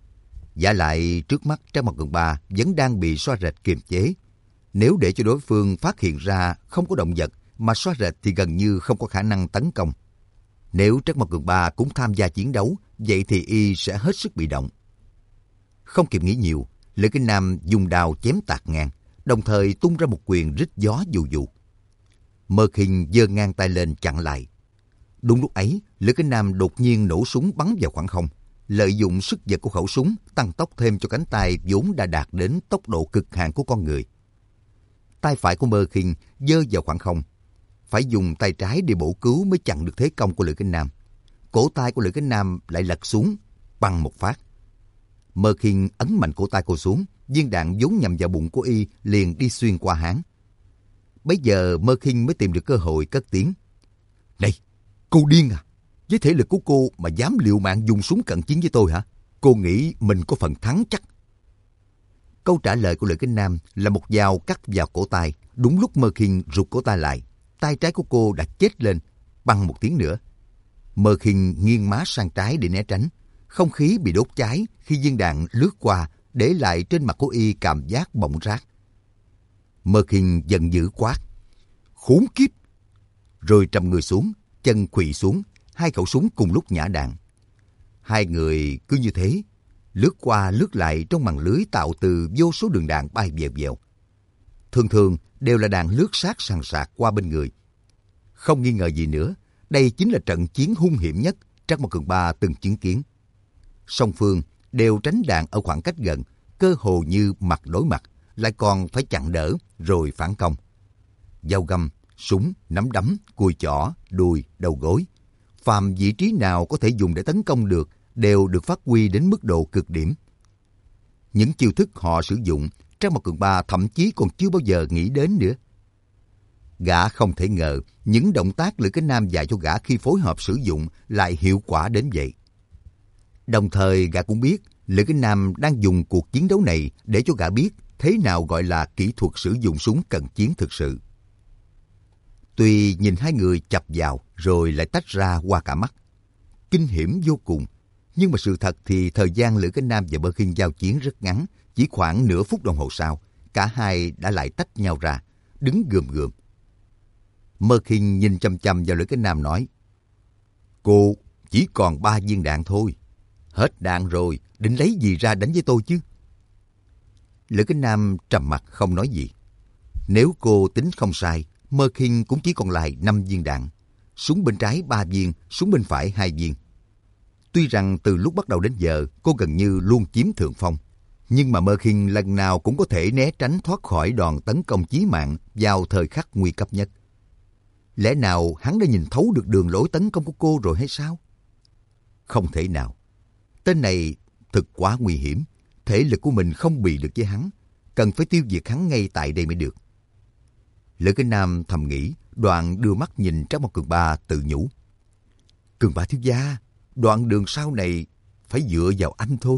Vả lại trước mắt Trang Mặt Cường Ba vẫn đang bị Xoa Rệt kiềm chế. Nếu để cho đối phương phát hiện ra không có động vật, mà Xoa Rệt thì gần như không có khả năng tấn công. Nếu Trắc Mộc Cường Ba cũng tham gia chiến đấu, vậy thì y sẽ hết sức bị động. Không kịp nghĩ nhiều, Lữ Kinh Nam dùng đao chém tạt ngang, đồng thời tung ra một quyền rít gió vù vù. Mơ Khiên giơ ngang tay lên chặn lại. Đúng lúc ấy, Lữ Kinh Nam đột nhiên nổ súng bắn vào khoảng không, lợi dụng sức giật của khẩu súng tăng tốc thêm cho cánh tay vốn đã đạt đến tốc độ cực hạn của con người. Tay phải của Mơ Khiên giơ vào khoảng không, phải dùng tay trái để bổ cứu mới chặn được thế công của Lữ Kinh Nam. Cổ tay của Lữ Kinh Nam lại lật xuống, bằng một phát. Mơ Khiên ấn mạnh cổ tay cô xuống, viên đạn vốn nhằm vào bụng của y liền đi xuyên qua háng. Bấy giờ Mơ Khiên mới tìm được cơ hội cất tiếng. Này, cô điên à? Với thể lực của cô mà dám liều mạng dùng súng cận chiến với tôi hả? Cô nghĩ mình có phần thắng chắc? Câu trả lời của Lữ Kinh Nam là một dao cắt vào cổ tay. Đúng lúc Mơ Khiên rụt cổ tay lại, tay trái của cô đã chết lên, bằng một tiếng nữa. Mơ Khiên nghiêng má sang trái để né tránh. Không khí bị đốt cháy khi viên đạn lướt qua, để lại trên mặt của y cảm giác bỏng rát. Mơ Khiên giận dữ quát: Khốn kiếp! Rồi trầm người xuống, chân khuỵu xuống, hai khẩu súng cùng lúc nhả đạn. Hai người cứ như thế, lướt qua lướt lại trong màn lưới tạo từ vô số đường đạn bay vèo vèo. Thường thường đều là đạn lướt sát sàn sạc qua bên người. Không nghi ngờ gì nữa, đây chính là trận chiến hung hiểm nhất Trác Mao Cường Ba từng chứng kiến. Song phương đều tránh đạn ở khoảng cách gần, cơ hồ như mặt đối mặt, lại còn phải chặn đỡ rồi phản công. Dao găm, súng, nắm đấm, cùi chỏ, đùi, đầu gối, phàm vị trí nào có thể dùng để tấn công được đều được phát huy đến mức độ cực điểm. Những chiêu thức họ sử dụng, Trác Mao Cường Ba thậm chí còn chưa bao giờ nghĩ đến nữa. Gã không thể ngờ những động tác Lữ Cái Nam dạy cho gã khi phối hợp sử dụng lại hiệu quả đến vậy. Đồng thời gã cũng biết Lữ Cái Nam đang dùng cuộc chiến đấu này để cho gã biết thế nào gọi là kỹ thuật sử dụng súng cận chiến thực sự. Tuy nhìn hai người chập vào rồi lại tách ra qua cả mắt, kinh hiểm vô cùng, nhưng mà sự thật thì thời gian Lữ Cái Nam và Mơ Khiên giao chiến rất ngắn, chỉ khoảng nửa phút đồng hồ sau, cả hai đã lại tách nhau ra, đứng gườm gườm. Mơ Khiên nhìn chăm chăm vào Lữ Cái Nam nói: "Cô chỉ còn ba viên đạn thôi, hết đạn rồi, định lấy gì ra đánh với tôi chứ?" Lữ Cái Nam trầm mặc không nói gì. Nếu cô tính không sai, Mơ Khiên cũng chỉ còn lại năm viên đạn, súng bên trái ba viên, súng bên phải hai viên. Tuy rằng từ lúc bắt đầu đến giờ cô gần như luôn chiếm thượng phong, nhưng mà Mơ Khiên lần nào cũng có thể né tránh thoát khỏi đòn tấn công chí mạng vào thời khắc nguy cấp nhất. Lẽ nào hắn đã nhìn thấu được đường lối tấn công của cô rồi hay sao? Không thể nào. Tên này thực quá nguy hiểm, thể lực của mình không bì được với hắn, cần phải tiêu diệt hắn ngay tại đây mới được. Lữ Cái Nam thầm nghĩ, đoạn đưa mắt nhìn Trác Mao Cường Ba tự nhủ: "Cường Ba thiếu gia, đoạn đường sau này phải dựa vào anh thôi."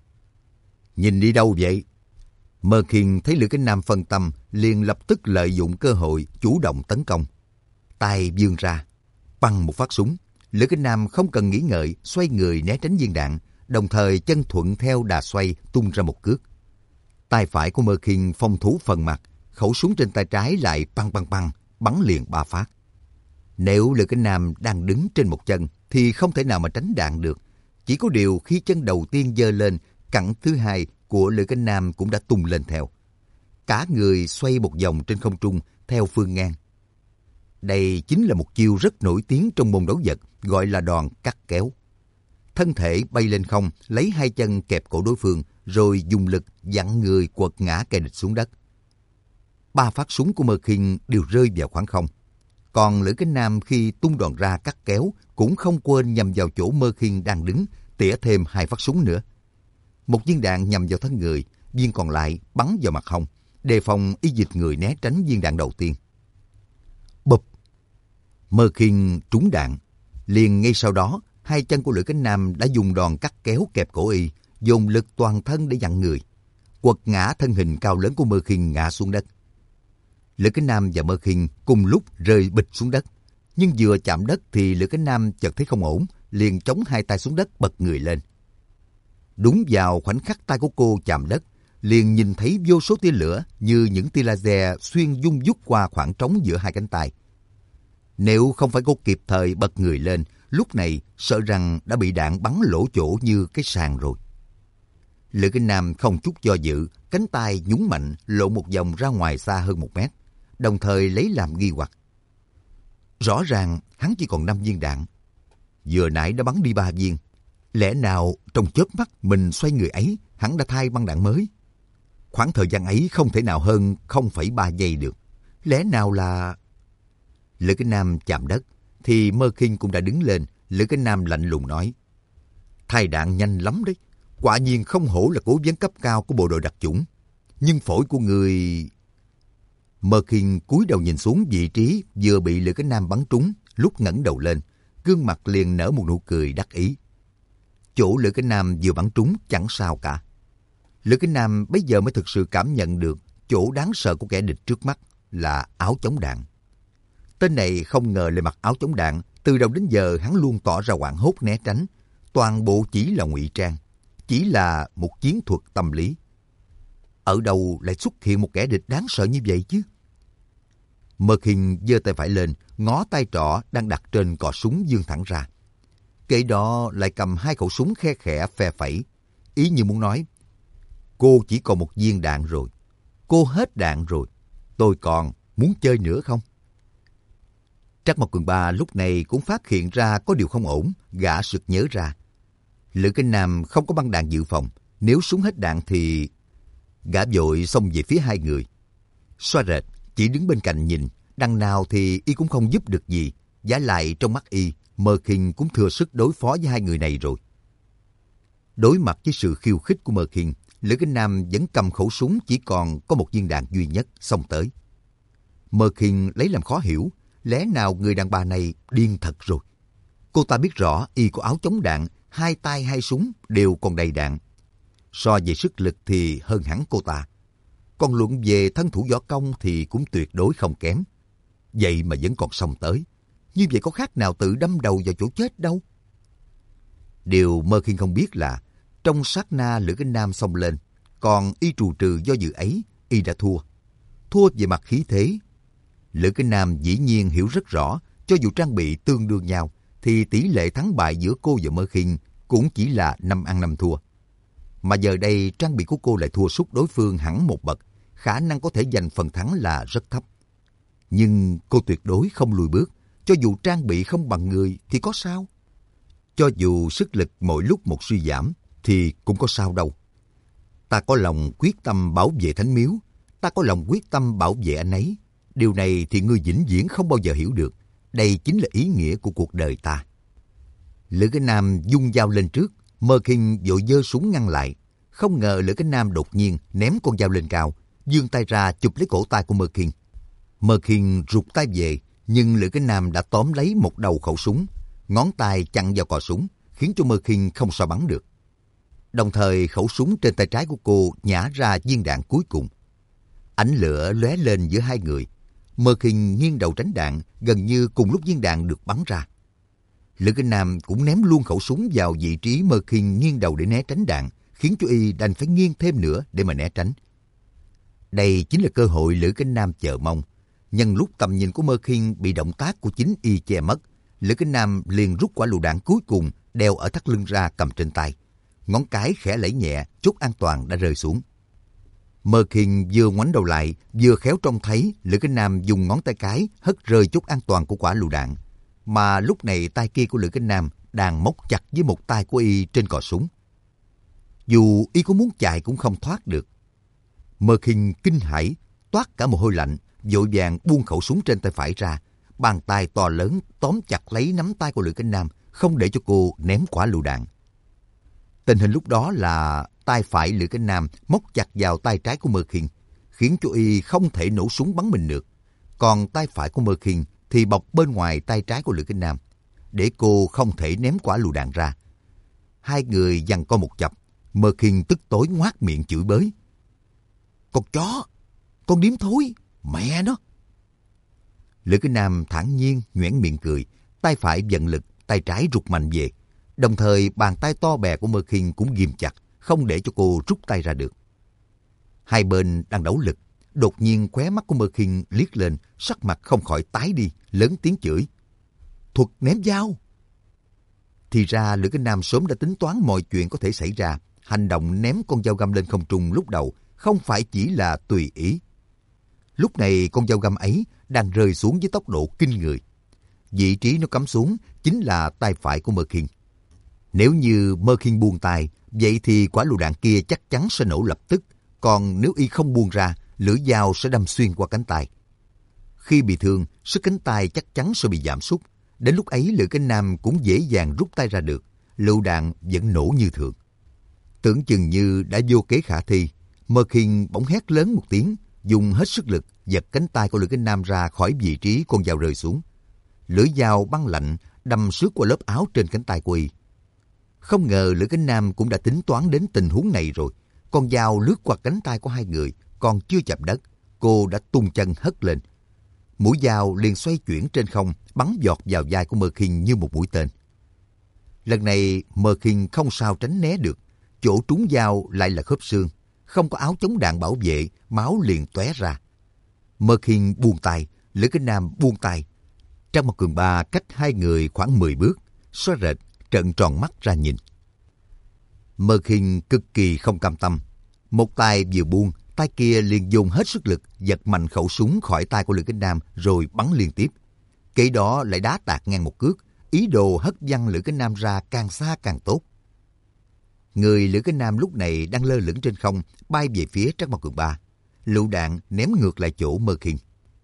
"Nhìn đi đâu vậy?" Mơ Khiên thấy Lữ Cái Nam phân tâm, liền lập tức lợi dụng cơ hội chủ động tấn công. Tay vươn ra, băng một phát súng. Lữ Cái Nam không cần nghĩ ngợi, xoay người né tránh viên đạn, đồng thời chân thuận theo đà xoay tung ra một cước. Tay phải của Mơ Khiên phong thú phần mặt, khẩu súng trên tay trái lại băng băng băng, bắn liền ba phát. Nếu Lữ Cái Nam đang đứng trên một chân thì không thể nào mà tránh đạn được. Chỉ có điều khi chân đầu tiên giơ lên, cẳng thứ hai của Lữ Cái Nam cũng đã tung lên theo. Cả người xoay một vòng trên không trung theo phương ngang. Đây chính là một chiêu rất nổi tiếng trong môn đấu vật, gọi là đòn cắt kéo. Thân thể bay lên không, lấy hai chân kẹp cổ đối phương, rồi dùng lực dặn người quật ngã kẻ địch xuống đất. Ba phát súng của Mơ Khiên đều rơi vào khoảng không. Còn Lữ Cái Nam khi tung đòn ra cắt kéo cũng không quên nhằm vào chỗ Mơ Khiên đang đứng, tỉa thêm hai phát súng nữa. Một viên đạn nhằm vào thân người, viên còn lại bắn vào mặt hông, đề phòng y dịch người né tránh viên đạn đầu tiên. Bụp! Mơ Khiên trúng đạn. Liền ngay sau đó, hai chân của Lữ Cái Nam đã dùng đòn cắt kéo kẹp cổ y, dồn lực toàn thân để dặn người, quật ngã thân hình cao lớn của Mơ Khiên ngã xuống đất. Lữ Cái Nam và Mơ Khiên cùng lúc rơi bịch xuống đất, nhưng vừa chạm đất thì Lữ Cái Nam chợt thấy không ổn, liền chống hai tay xuống đất bật người lên. Đúng vào khoảnh khắc tay của cô chạm đất, liền nhìn thấy vô số tia lửa như những tia laser xuyên dung dút qua khoảng trống giữa hai cánh tay. Nếu không phải cô kịp thời bật người lên, lúc này sợ rằng đã bị đạn bắn lỗ chỗ như cái sàn rồi. Lữ Cái Nam không chút do dự, cánh tay nhún mạnh lộ một vòng ra ngoài xa hơn một mét, đồng thời lấy làm nghi hoặc. Rõ ràng hắn chỉ còn năm viên đạn. Vừa nãy đã bắn đi ba viên. Lẽ nào trong chớp mắt mình xoay người ấy, hắn đã thay băng đạn mới? Khoảng thời gian ấy không thể nào hơn không phẩy ba giây được. Lẽ nào là... Lữ Cái Nam chạm đất, thì Mơ Khiên cũng đã đứng lên. Lữ Cái Nam lạnh lùng nói: "Thay đạn nhanh lắm đấy. Quả nhiên không hổ là cố vấn cấp cao của bộ đội đặc chủng. Nhưng phổi của người..." Mơ Khiên cúi đầu nhìn xuống vị trí vừa bị Lữ Cái Nam bắn trúng, lúc ngẩng đầu lên, gương mặt liền nở một nụ cười đắc ý. Chỗ Lữ Cái Nam vừa bắn trúng chẳng sao cả. Lữ Cái Nam bây giờ mới thực sự cảm nhận được chỗ đáng sợ của kẻ địch trước mắt là áo chống đạn. Tên này không ngờ lại mặc áo chống đạn, từ đầu đến giờ hắn luôn tỏ ra hoảng hốt né tránh, toàn bộ chỉ là ngụy trang, chỉ là một chiến thuật tâm lý. Ở đâu lại xuất hiện một kẻ địch đáng sợ như vậy chứ? Mơ Khiên giơ tay phải lên, ngó tay trỏ đang đặt trên cò súng vươn thẳng ra. Kế đó lại cầm hai khẩu súng khe khẽ phe phẩy, ý như muốn nói, cô chỉ còn một viên đạn rồi, cô hết đạn rồi, tôi còn muốn chơi nữa không? Trắc Mộc Cường Ba lúc này cũng phát hiện ra có điều không ổn, gã sực nhớ ra. Lữ Kinh Nam không có băng đạn dự phòng, nếu súng hết đạn thì... Gã vội xông về phía hai người. Xoa rệt chỉ đứng bên cạnh nhìn, đằng nào thì y cũng không giúp được gì, vả lại trong mắt y, Mơ Khiên cũng thừa sức đối phó với hai người này rồi. Đối mặt với sự khiêu khích của Mơ Khiên, Lữ Kinh Nam vẫn cầm khẩu súng chỉ còn có một viên đạn duy nhất xông tới. Mơ Khiên lấy làm khó hiểu, lẽ nào người đàn bà này điên thật rồi. Cô ta biết rõ y có áo chống đạn, hai tay hai súng đều còn đầy đạn. So về sức lực thì hơn hẳn cô ta. Còn luận về thân thủ võ công thì cũng tuyệt đối không kém. Vậy mà vẫn còn xông tới. Như vậy có khác nào tự đâm đầu vào chỗ chết đâu. Điều Mơ Khiên không biết là trong sát na Lữ Kinh Nam xông lên, còn y trù trừ do dự ấy, y đã thua. Thua về mặt khí thế. Lữ Kinh Nam dĩ nhiên hiểu rất rõ, cho dù trang bị tương đương nhau, thì tỷ lệ thắng bại giữa cô và Mơ Khiên cũng chỉ là năm ăn năm thua. Mà giờ đây trang bị của cô lại thua sút đối phương hẳn một bậc, khả năng có thể giành phần thắng là rất thấp. Nhưng cô tuyệt đối không lùi bước, cho dù trang bị không bằng người thì có sao? Cho dù sức lực mỗi lúc một suy giảm thì cũng có sao đâu. Ta có lòng quyết tâm bảo vệ Thánh Miếu, ta có lòng quyết tâm bảo vệ anh ấy. Điều này thì ngươi vĩnh viễn không bao giờ hiểu được. Đây chính là ý nghĩa của cuộc đời ta. Lữ Kinh Nam dung dao lên trước, Mơ Khiên vội giơ súng ngăn lại. Không ngờ Lữ Kinh Nam đột nhiên ném con dao lên cao, giương tay ra chụp lấy cổ tay của Mơ Khiên. Mơ Khiên rụt tay về, nhưng Lữ Kinh Nam đã tóm lấy một đầu khẩu súng, ngón tay chặn vào cò súng, khiến cho Mơ Khiên không sao bắn được. Đồng thời khẩu súng trên tay trái của cô nhả ra viên đạn cuối cùng. Ánh lửa lóe lên giữa hai người. Mơ Khiên nghiêng đầu tránh đạn, gần như cùng lúc viên đạn được bắn ra. Lữ Kinh Nam cũng ném luôn khẩu súng vào vị trí Mơ Khiên nghiêng đầu để né tránh đạn, khiến cho y đành phải nghiêng thêm nữa để mà né tránh. Đây chính là cơ hội Lữ Kinh Nam chờ mong. Nhân lúc tầm nhìn của Mơ Khiên bị động tác của chính y che mất, Lữ Kinh Nam liền rút quả lựu đạn cuối cùng đeo ở thắt lưng ra cầm trên tay. Ngón cái khẽ lẫy nhẹ, chốt an toàn đã rơi xuống. Mơ Khiên vừa ngoảnh đầu lại, vừa khéo trông thấy Lữ Kinh Nam dùng ngón tay cái hất rơi chốt an toàn của quả lựu đạn. Mà lúc này tay kia của Lữ Kinh Nam đang móc chặt với một tay của y trên cò súng. Dù y có muốn chạy cũng không thoát được. Mơ Khiên kinh hãi, toát cả mồ hôi lạnh, vội vàng buông khẩu súng trên tay phải ra. Bàn tay to lớn tóm chặt lấy nắm tay của Lữ Kinh Nam, không để cho cô ném quả lựu đạn. Tình hình lúc đó là tay phải Lữ Kinh Nam móc chặt vào tay trái của Mơ Khiên, khiến cho y không thể nổ súng bắn mình được. Còn tay phải của Mơ Khiên thì bọc bên ngoài tay trái của Lữ Kinh Nam, để cô không thể ném quả lựu đạn ra. Hai người giằng co một chập, Mơ Khiên tức tối ngoác miệng chửi bới. Con chó, con điếm thối, mẹ nó! Lữ Kinh Nam thản nhiên nhoẻn miệng cười, tay phải vận lực, tay trái rụt mạnh về. Đồng thời bàn tay to bè của Mơ Khiên cũng ghim chặt, không để cho cô rút tay ra được. Hai bên đang đấu lực, đột nhiên khóe mắt của Mơ Khiên liếc lên, sắc mặt không khỏi tái đi, lớn tiếng chửi. Thuật ném dao! Thì ra Lữ Kinh Nam sớm đã tính toán mọi chuyện có thể xảy ra. Hành động ném con dao găm lên không trung lúc đầu không phải chỉ là tùy ý. Lúc này con dao găm ấy đang rơi xuống với tốc độ kinh người. Vị trí nó cắm xuống chính là tay phải của Mơ Khiên. Nếu như Mơ Khiên buông tay, vậy thì quả lựu đạn kia chắc chắn sẽ nổ lập tức. Còn nếu y không buông ra, lưỡi dao sẽ đâm xuyên qua cánh tay. Khi bị thương, sức cánh tay chắc chắn sẽ bị giảm sút. Đến lúc ấy Lữ Kinh Nam cũng dễ dàng rút tay ra được. Lựu đạn vẫn nổ như thường. Tưởng chừng như đã vô kế khả thi, Mơ Khiên bỗng hét lớn một tiếng, dùng hết sức lực giật cánh tay của Lữ Kinh Nam ra khỏi vị trí con dao rơi xuống. Lưỡi dao băng lạnh đâm xước qua lớp áo trên cánh tay của y. Không ngờ Lữ Kinh Nam cũng đã tính toán đến tình huống này rồi. Con dao lướt qua cánh tay của hai người, còn chưa chạm đất, cô đã tung chân hất lên. Mũi dao liền xoay chuyển trên không, bắn giọt vào vai của Mơ Khiên như một mũi tên. Lần này Mơ Khiên không sao tránh né được, chỗ trúng dao lại là khớp xương, không có áo chống đạn bảo vệ, máu liền tóe ra. Mơ Khiên buông tay, Lữ Kinh Nam buông tay. Trắc Mộc Cường Ba cách hai người khoảng mười bước, xoa rệt trợn tròn mắt ra nhìn. Mơ Khinh cực kỳ không cam tâm. Một tay vừa buông, tay kia liền dồn hết sức lực giật mạnh khẩu súng khỏi tay của Lữ Kính Nam rồi bắn liên tiếp. Kế đó lại đá tạt ngang một cước, ý đồ hất văng Lữ Kính Nam ra càng xa càng tốt. Người Lữ Kính Nam lúc này đang lơ lửng trên không, bay về phía Trác Mao Cường Ba. Lựu đạn ném ngược lại chỗ Mơ Khinh.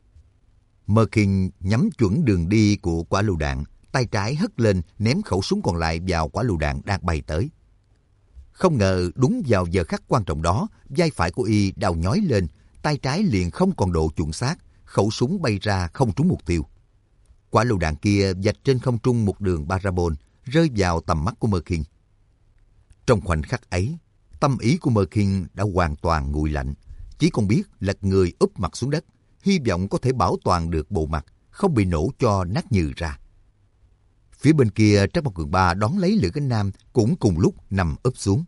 Mơ Khinh nhắm chuẩn đường đi của quả lựu đạn, tay trái hất lên ném khẩu súng còn lại vào quả lựu đạn đang bay tới. Không ngờ đúng vào giờ khắc quan trọng đó, vai phải của y đau nhói lên, tay trái liền không còn độ chuẩn xác, khẩu súng bay ra không trúng mục tiêu. Quả lựu đạn kia vạch trên không trung một đường parabol, rơi vào tầm mắt của Mơ Khinh. Trong khoảnh khắc ấy, tâm ý của Mơ Khinh đã hoàn toàn nguội lạnh, chỉ còn biết lật người úp mặt xuống đất, hy vọng có thể bảo toàn được bộ mặt, không bị nổ cho nát nhừ ra. Phía bên kia, Trác Mao Cường Ba đón lấy Lữ Kính Nam cũng cùng lúc nằm úp xuống.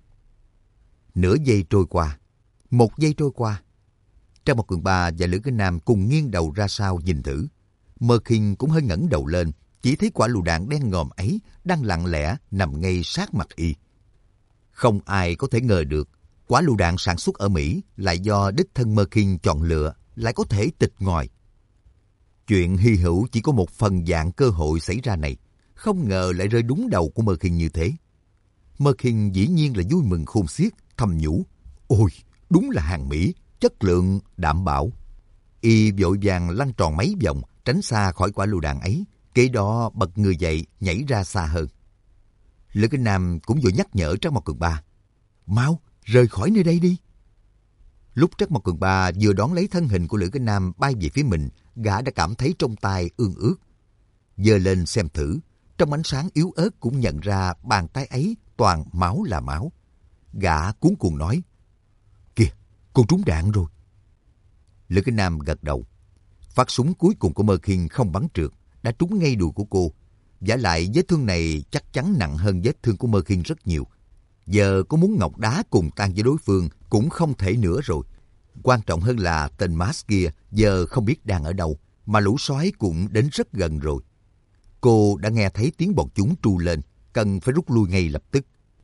Nửa giây trôi qua, một giây trôi qua, Trác Mao Cường Ba và Lữ Kính Nam cùng nghiêng đầu ra sau nhìn thử. Mơ Khinh cũng hơi ngẩng đầu lên, chỉ thấy quả lựu đạn đen ngòm ấy đang lặng lẽ nằm ngay sát mặt y. Không ai có thể ngờ được, quả lựu đạn sản xuất ở Mỹ lại do đích thân Mơ Khinh chọn lựa, lại có thể tịch ngòi. Chuyện hy hữu chỉ có một phần vạn cơ hội xảy ra này, không ngờ lại rơi đúng đầu của Mơ Khinh như thế. Mơ Khinh dĩ nhiên là vui mừng khôn xiết, thầm nhủ: ôi, đúng là hàng Mỹ, chất lượng đảm bảo. Y vội vàng lăn tròn mấy vòng, tránh xa khỏi quả lựu đạn ấy, kế đó bật người dậy, nhảy ra xa hơn. Lữ Kính Nam cũng vội nhắc nhở Trác Mao Cường Ba: mau, rời khỏi nơi đây đi. Lúc Trác Mao Cường Ba vừa đón lấy thân hình của Lữ Kính Nam bay về phía mình, gã đã cảm thấy trong tay ương ướt. Giơ lên xem thử, trong ánh sáng yếu ớt cũng nhận ra bàn tay ấy toàn máu là máu. Gã cuống cuồng nói: kìa, cô trúng đạn rồi. Lữ Kính Nam gật đầu. Phát súng cuối cùng của Mơ Khinh không bắn trượt, đã trúng ngay đùi của cô. Vả lại vết thương này chắc chắn nặng hơn vết thương của Mơ Khinh rất nhiều. Giờ có muốn ngọc đá cùng tan với đối phương cũng không thể nữa rồi. Quan trọng hơn là tên Max kia giờ không biết đang ở đâu, mà lũ sói cũng đến rất gần rồi. Cô đã nghe thấy tiếng bọn chúng tru lên, cần phải rút lui ngay lập tức.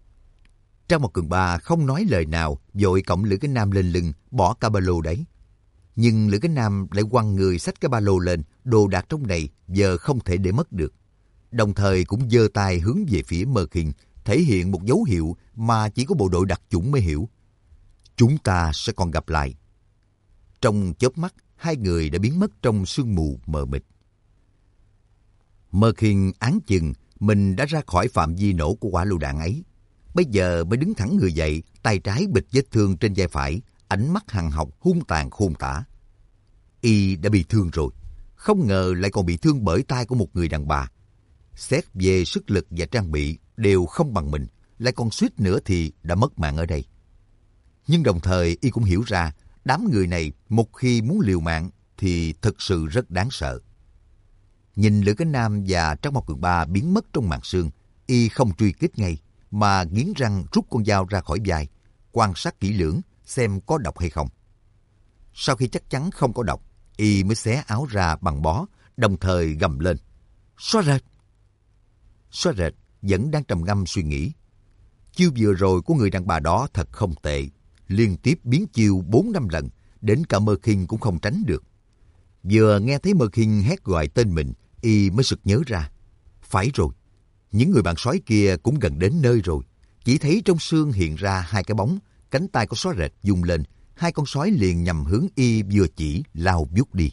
Trác Mao Cường Ba không nói lời nào, vội cõng Lữ Kính Nam lên lưng, bỏ cả ba lô đấy. Nhưng Lữ Kính Nam lại quăng người xách cái ba lô lên, đồ đạc trong này giờ không thể để mất được. Đồng thời cũng giơ tay hướng về phía Mơ Khinh, thể hiện một dấu hiệu mà chỉ có bộ đội đặc chủng mới hiểu: chúng ta sẽ còn gặp lại. Trong chớp mắt, hai người đã biến mất trong sương mù mờ mịt. Mơ Khinh áng chừng mình đã ra khỏi phạm vi nổ của quả lựu đạn ấy. Bây giờ mới đứng thẳng người dậy, tay trái bịt vết thương trên vai phải, ánh mắt hằn học hung tàn khôn tả. Y đã bị thương rồi, không ngờ lại còn bị thương bởi tay của một người đàn bà. Xét về sức lực và trang bị đều không bằng mình, lại còn suýt nữa thì đã mất mạng ở đây. Nhưng đồng thời Y cũng hiểu ra, đám người này một khi muốn liều mạng thì thực sự rất đáng sợ. Nhìn Lữ Kính Nam và Trác Mao Cường Ba biến mất trong màn sương, Y không truy kích ngay, mà nghiến răng rút con dao ra khỏi vai, quan sát kỹ lưỡng xem có độc hay không. Sau khi chắc chắn không có độc, Y mới xé áo ra bằng bó, đồng thời gầm lên: xóa rệt! Xóa rệt vẫn đang trầm ngâm suy nghĩ. Chiêu vừa rồi của người đàn bà đó thật không tệ, liên tiếp biến chiêu bốn năm lần, đến cả Mơ Khinh cũng không tránh được. Vừa nghe thấy Mơ Khinh hét gọi tên mình, Y mới sực nhớ ra. Phải rồi, những người bạn sói kia cũng gần đến nơi rồi. Chỉ thấy trong sương hiện ra hai cái bóng, cánh tay của xóa rệt rung lên, hai con sói liền nhằm hướng Y vừa chỉ lao vút đi.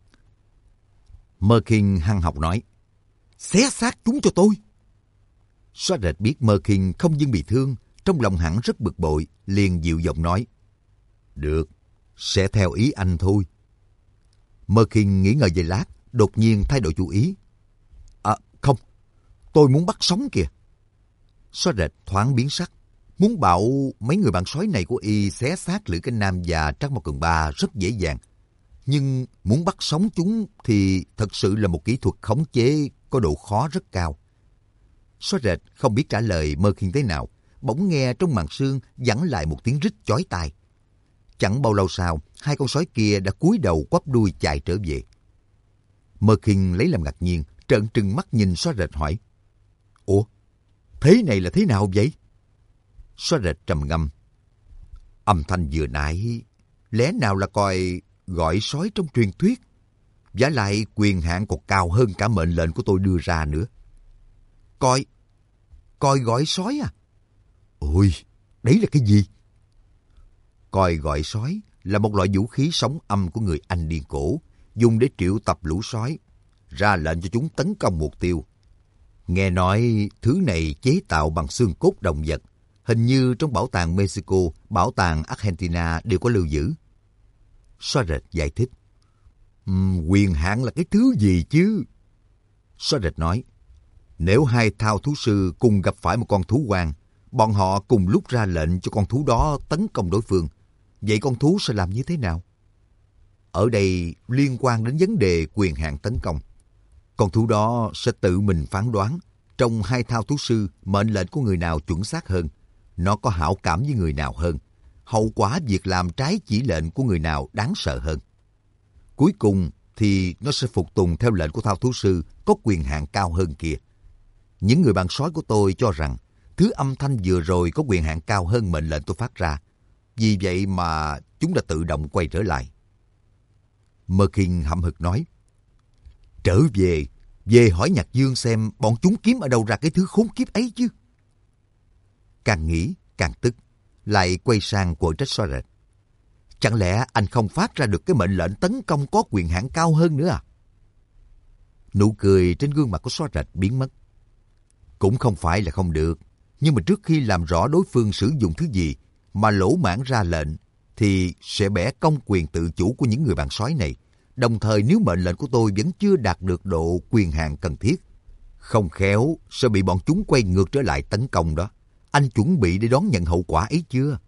Mơ Khinh hăng học nói: xé xác chúng cho tôi. Xóa rệt biết Mơ Khinh không dưng bị thương, trong lòng hẳn rất bực bội, liền dịu giọng nói: được, sẽ theo ý anh thôi. Mơ Khinh nghĩ ngợi giây lát, đột nhiên thay đổi chủ ý: À không, tôi muốn bắt sống kìa. Xóa rệt thoáng biến sắc, muốn bảo mấy người bạn sói này của Y xé xác Lữ Kính Nam và Trác Mao Cường Ba rất dễ dàng. Nhưng muốn bắt sống chúng thì thật sự là một kỹ thuật khống chế có độ khó rất cao. Xóa rệt không biết trả lời Mơ Khinh thế nào, bỗng nghe trong màn sương vẳng lại một tiếng rít chói tai. Chẳng bao lâu sau, hai con sói kia đã cúi đầu quắp đuôi chạy trở về. Mơ Khinh lấy làm ngạc nhiên, trợn trừng mắt nhìn Xóa rệt hỏi: ủa, Thế này là thế nào vậy? Xóa rệt trầm ngâm. Âm thanh vừa nãy, lẽ nào là còi gọi sói trong truyền thuyết? Vả lại quyền hạn còn cao hơn cả mệnh lệnh của tôi đưa ra nữa. Còi, còi gọi sói à? Ôi, đấy là cái gì? Còi gọi sói là một loại vũ khí sóng âm của người Anh điên cổ, dùng để triệu tập lũ sói, ra lệnh cho chúng tấn công mục tiêu. Nghe nói thứ này chế tạo bằng xương cốt động vật, hình như trong bảo tàng Mexico, bảo tàng Argentina đều có lưu giữ. Xóa rệt giải thích. Um, quyền hạn là cái thứ gì chứ? Xóa rệt nói, nếu hai thao thú sư cùng gặp phải một con thú hoang, bọn họ cùng lúc ra lệnh cho con thú đó tấn công đối phương, vậy con thú sẽ làm như thế nào? Ở đây liên quan đến vấn đề quyền hạn tấn công. Con thú đó sẽ tự mình phán đoán trong hai thao thú sư mệnh lệnh của người nào chuẩn xác hơn, nó có hảo cảm với người nào hơn, hậu quả việc làm trái chỉ lệnh của người nào đáng sợ hơn. Cuối cùng thì nó sẽ phục tùng theo lệnh của thao thú sư có quyền hạn cao hơn kia. Những người bạn sói của tôi cho rằng thứ âm thanh vừa rồi có quyền hạn cao hơn mệnh lệnh tôi phát ra. Vì vậy mà chúng đã tự động quay trở lại. Mơ Kinh hậm hực nói, trở về, về hỏi Nhạc Dương xem bọn chúng kiếm ở đâu ra cái thứ khốn kiếp ấy chứ. Càng nghĩ, càng tức, lại quay sang quở trách Xóa rệt. Chẳng lẽ anh không phát ra được cái mệnh lệnh tấn công có quyền hạn cao hơn nữa à? Nụ cười trên gương mặt của Xóa rệt biến mất. Cũng không phải là không được, nhưng mà trước khi làm rõ đối phương sử dụng thứ gì mà lỗ mãng ra lệnh, thì sẽ bẻ cong quyền tự chủ của những người bạn sói này. Đồng thời nếu mệnh lệnh của tôi vẫn chưa đạt được độ quyền hạn cần thiết, không khéo sẽ bị bọn chúng quay ngược trở lại tấn công đó. Anh chuẩn bị để đón nhận hậu quả ấy chưa?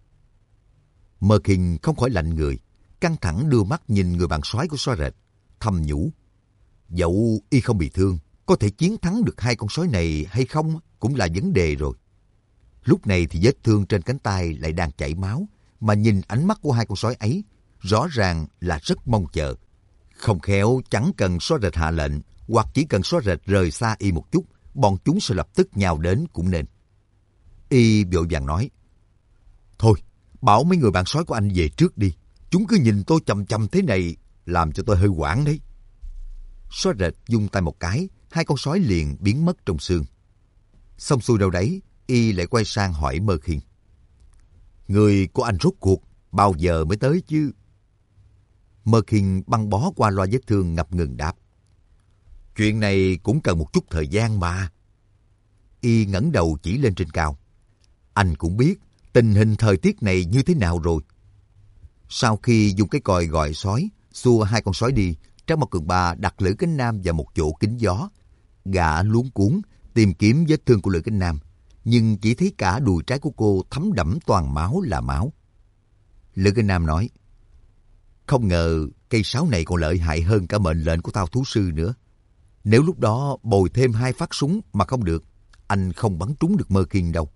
Mơ Kinh không khỏi lạnh người, căng thẳng đưa mắt nhìn người bạn sói của Xóa rệt, thầm nhủ. Dẫu y không bị thương, có thể chiến thắng được hai con sói này hay không cũng là vấn đề rồi. Lúc này thì vết thương trên cánh tay lại đang chảy máu, mà nhìn ánh mắt của hai con sói ấy, rõ ràng là rất mong chờ. Không khéo chẳng cần Xóa rệt hạ lệnh, hoặc chỉ cần Xóa rệt rời xa y một chút, bọn chúng sẽ lập tức nhào đến cũng nên. Y vội vàng nói, thôi, bảo mấy người bạn sói của anh về trước đi. Chúng cứ nhìn tôi chằm chằm thế này, làm cho tôi hơi hoảng đấy. Xóa rệt vung tay một cái, hai con sói liền biến mất trong sương. Xong xuôi đâu đấy, y lại quay sang hỏi Mơ Kinh. Người của anh rốt cuộc bao giờ mới tới chứ? Mơ Kinh băng bó qua loa vết thương ngập ngừng đáp. Chuyện này cũng cần một chút thời gian mà. Y ngẩng đầu chỉ lên trên cao. Anh cũng biết tình hình thời tiết này như thế nào rồi. Sau khi dùng cái còi gọi sói, xua hai con sói đi, Trác Mộc Cường Ba đặt Lữ Cánh Nam vào một chỗ kín gió. Gã luống cuống tìm kiếm vết thương của Lữ Cánh Nam, nhưng chỉ thấy cả đùi trái của cô thấm đẫm toàn máu là máu. Lữ Cánh Nam nói, không ngờ cây sáo này còn lợi hại hơn cả mệnh lệnh của Thao Thú Sư nữa. Nếu lúc đó bồi thêm hai phát súng mà không được, anh không bắn trúng được Mơ Kinh đâu.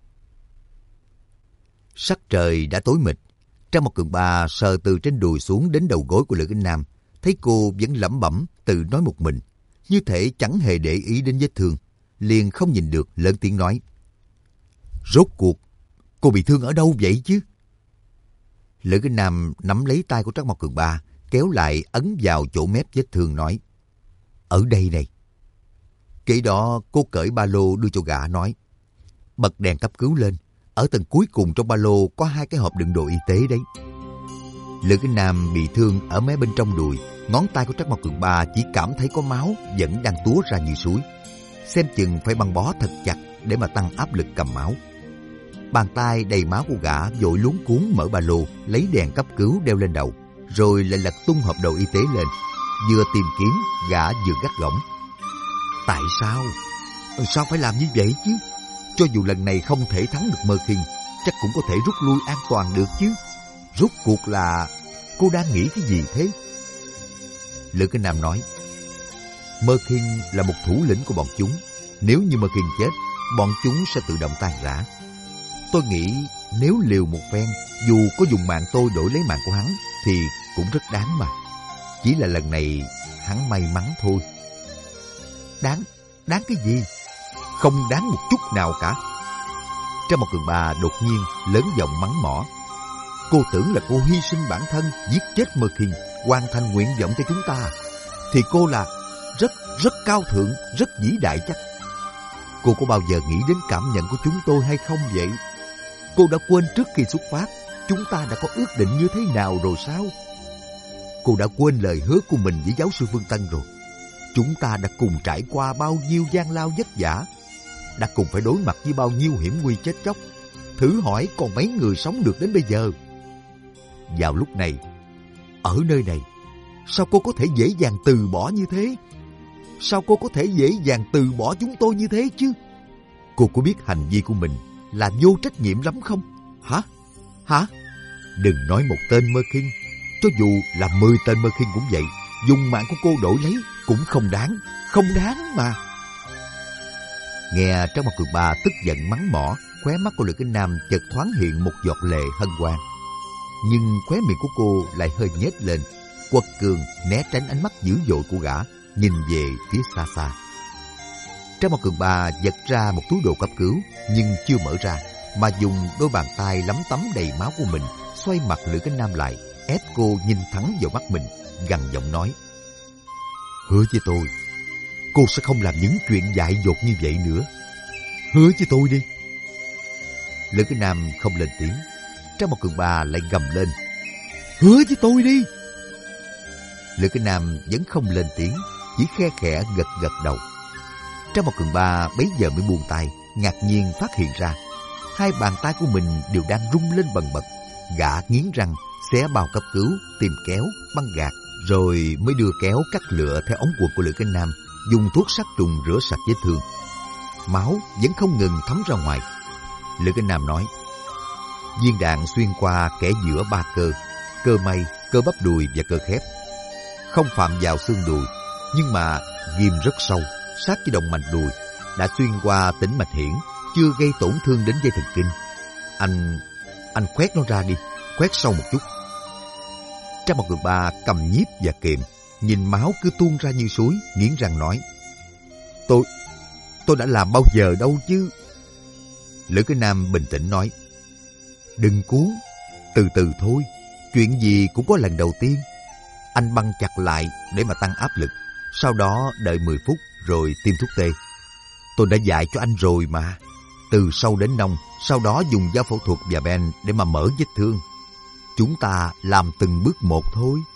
Sắc trời đã tối mịt. Trác Mộc Cường Ba sờ từ trên đùi xuống đến đầu gối của Lữ Cánh Nam, thấy cô vẫn lẩm bẩm tự nói một mình, như thể chẳng hề để ý đến vết thương, liền không nhìn được lớn tiếng nói, rốt cuộc cô bị thương ở đâu vậy chứ? Lữ Cánh Nam nắm lấy tay của Trác Mộc Cường Ba, kéo lại ấn vào chỗ mép vết thương nói, ở đây này. Kế đó cô cởi ba lô đưa cho gã nói, bật đèn cấp cứu lên, ở tầng cuối cùng trong ba lô có hai cái hộp đựng đồ y tế đấy. Lữ Cánh Nam bị thương ở mé bên trong đùi, ngón tay của Trác Mộc Cường Ba chỉ cảm thấy có máu vẫn đang túa ra như suối. Xem chừng phải băng bó thật chặt để mà tăng áp lực cầm máu. Bàn tay đầy máu của gã vội luống cuống mở ba lô, lấy đèn cấp cứu đeo lên đầu, rồi lại lật tung hộp đồ y tế lên. Vừa tìm kiếm, gã vừa gắt gỏng. Tại sao? Sao phải làm như vậy chứ? Cho dù lần này không thể thắng được Mơ Kinh, chắc cũng có thể rút lui an toàn được chứ. Rốt cuộc là cô đang nghĩ cái gì thế? Lữ Cánh Nam nói, Mơ Kinh là một thủ lĩnh của bọn chúng. Nếu như Mơ Kinh chết, bọn chúng sẽ tự động tan rã. Tôi nghĩ nếu liều một phen, dù có dùng mạng tôi đổi lấy mạng của hắn, thì cũng rất đáng mà. Chỉ là lần này hắn may mắn thôi. Đáng? Đáng cái gì? Không đáng một chút nào cả. Trang một Cường Ba đột nhiên lớn giọng mắng mỏ. Cô tưởng là cô hy sinh bản thân, giết chết Mơ Kinh, hoàn thành nguyện vọng cho chúng ta, thì cô là rất, rất cao thượng, rất vĩ đại chắc. Cô có bao giờ nghĩ đến cảm nhận của chúng tôi hay không vậy? Cô đã quên trước khi xuất phát, chúng ta đã có ước định như thế nào rồi sao? Cô đã quên lời hứa của mình với giáo sư Phương Tân rồi. Chúng ta đã cùng trải qua bao nhiêu gian lao vất vả, đã cùng phải đối mặt với bao nhiêu hiểm nguy chết chóc. Thử hỏi còn mấy người sống được đến bây giờ? Vào lúc này, ở nơi này, sao cô có thể dễ dàng từ bỏ như thế? Sao cô có thể dễ dàng từ bỏ chúng tôi như thế chứ? Cô có biết hành vi của mình là vô trách nhiệm lắm không? Hả? Hả? Đừng nói một tên Mơ Kinh, cho dù là mười tên Mơ Kinh cũng vậy, dùng mạng của cô đổi lấy cũng không đáng, không đáng mà. Nghe Trang Mặt Cường Ba tức giận mắng mỏ, khóe mắt của Lữ Kinh Nam chợt thoáng hiện một giọt lệ hân hoan. Nhưng khóe miệng của cô lại hơi nhếch lên, quật cường né tránh ánh mắt dữ dội của gã, nhìn về phía xa xa. Trang Mặt Cường Ba giật ra một túi đồ cấp cứu, nhưng chưa mở ra, mà dùng đôi bàn tay lấm tấm đầy máu của mình xoay mặt Lữ Kinh Nam lại, ép cô nhìn thẳng vào mắt mình, gằn giọng nói: Hứa với tôi, cô sẽ không làm những chuyện dại dột như vậy nữa. Hứa với tôi đi. Lữ Kinh Nam không lên tiếng. Trang Mặt Cường Ba lại gầm lên: Hứa với tôi đi. Lữ Kinh Nam vẫn không lên tiếng, chỉ khe khẽ gật gật đầu. Trang Mặt Cường Ba bấy giờ mới buông tay, ngạc nhiên phát hiện ra hai bàn tay của mình đều đang rung lên bần bật. Gã nghiến răng xé bao cấp cứu, tìm kéo, băng gạc, rồi mới đưa kéo cắt lựa theo ống quần của Lữ Kinh Nam, dùng thuốc sát trùng rửa sạch vết thương. Máu vẫn không ngừng thấm ra ngoài. Lữ Kinh Nam nói: Viên đạn xuyên qua kẽ giữa ba cơ, cơ may, cơ bắp đùi và cơ khép. Không phạm vào xương đùi, nhưng mà ghim rất sâu, sát với động mạch đùi, đã xuyên qua tĩnh mạch hiển, chưa gây tổn thương đến dây thần kinh. Anh, anh khoét nó ra đi, khoét sâu một chút. Trang Mặt Cường Ba cầm nhíp và kiềm, nhìn máu cứ tuôn ra như suối, nghiến răng nói: Tôi, tôi đã làm bao giờ đâu chứ. Lữ Kinh Nam bình tĩnh nói: Đừng cuốn, từ từ thôi, chuyện gì cũng có lần đầu tiên. Anh băng chặt lại để mà tăng áp lực, sau đó đợi mười phút rồi tiêm thuốc tê. Tôi đã dạy cho anh rồi mà, từ sâu đến nông, sau đó dùng dao phẫu thuật và ben để mà mở vết thương. Chúng ta làm từng bước một thôi.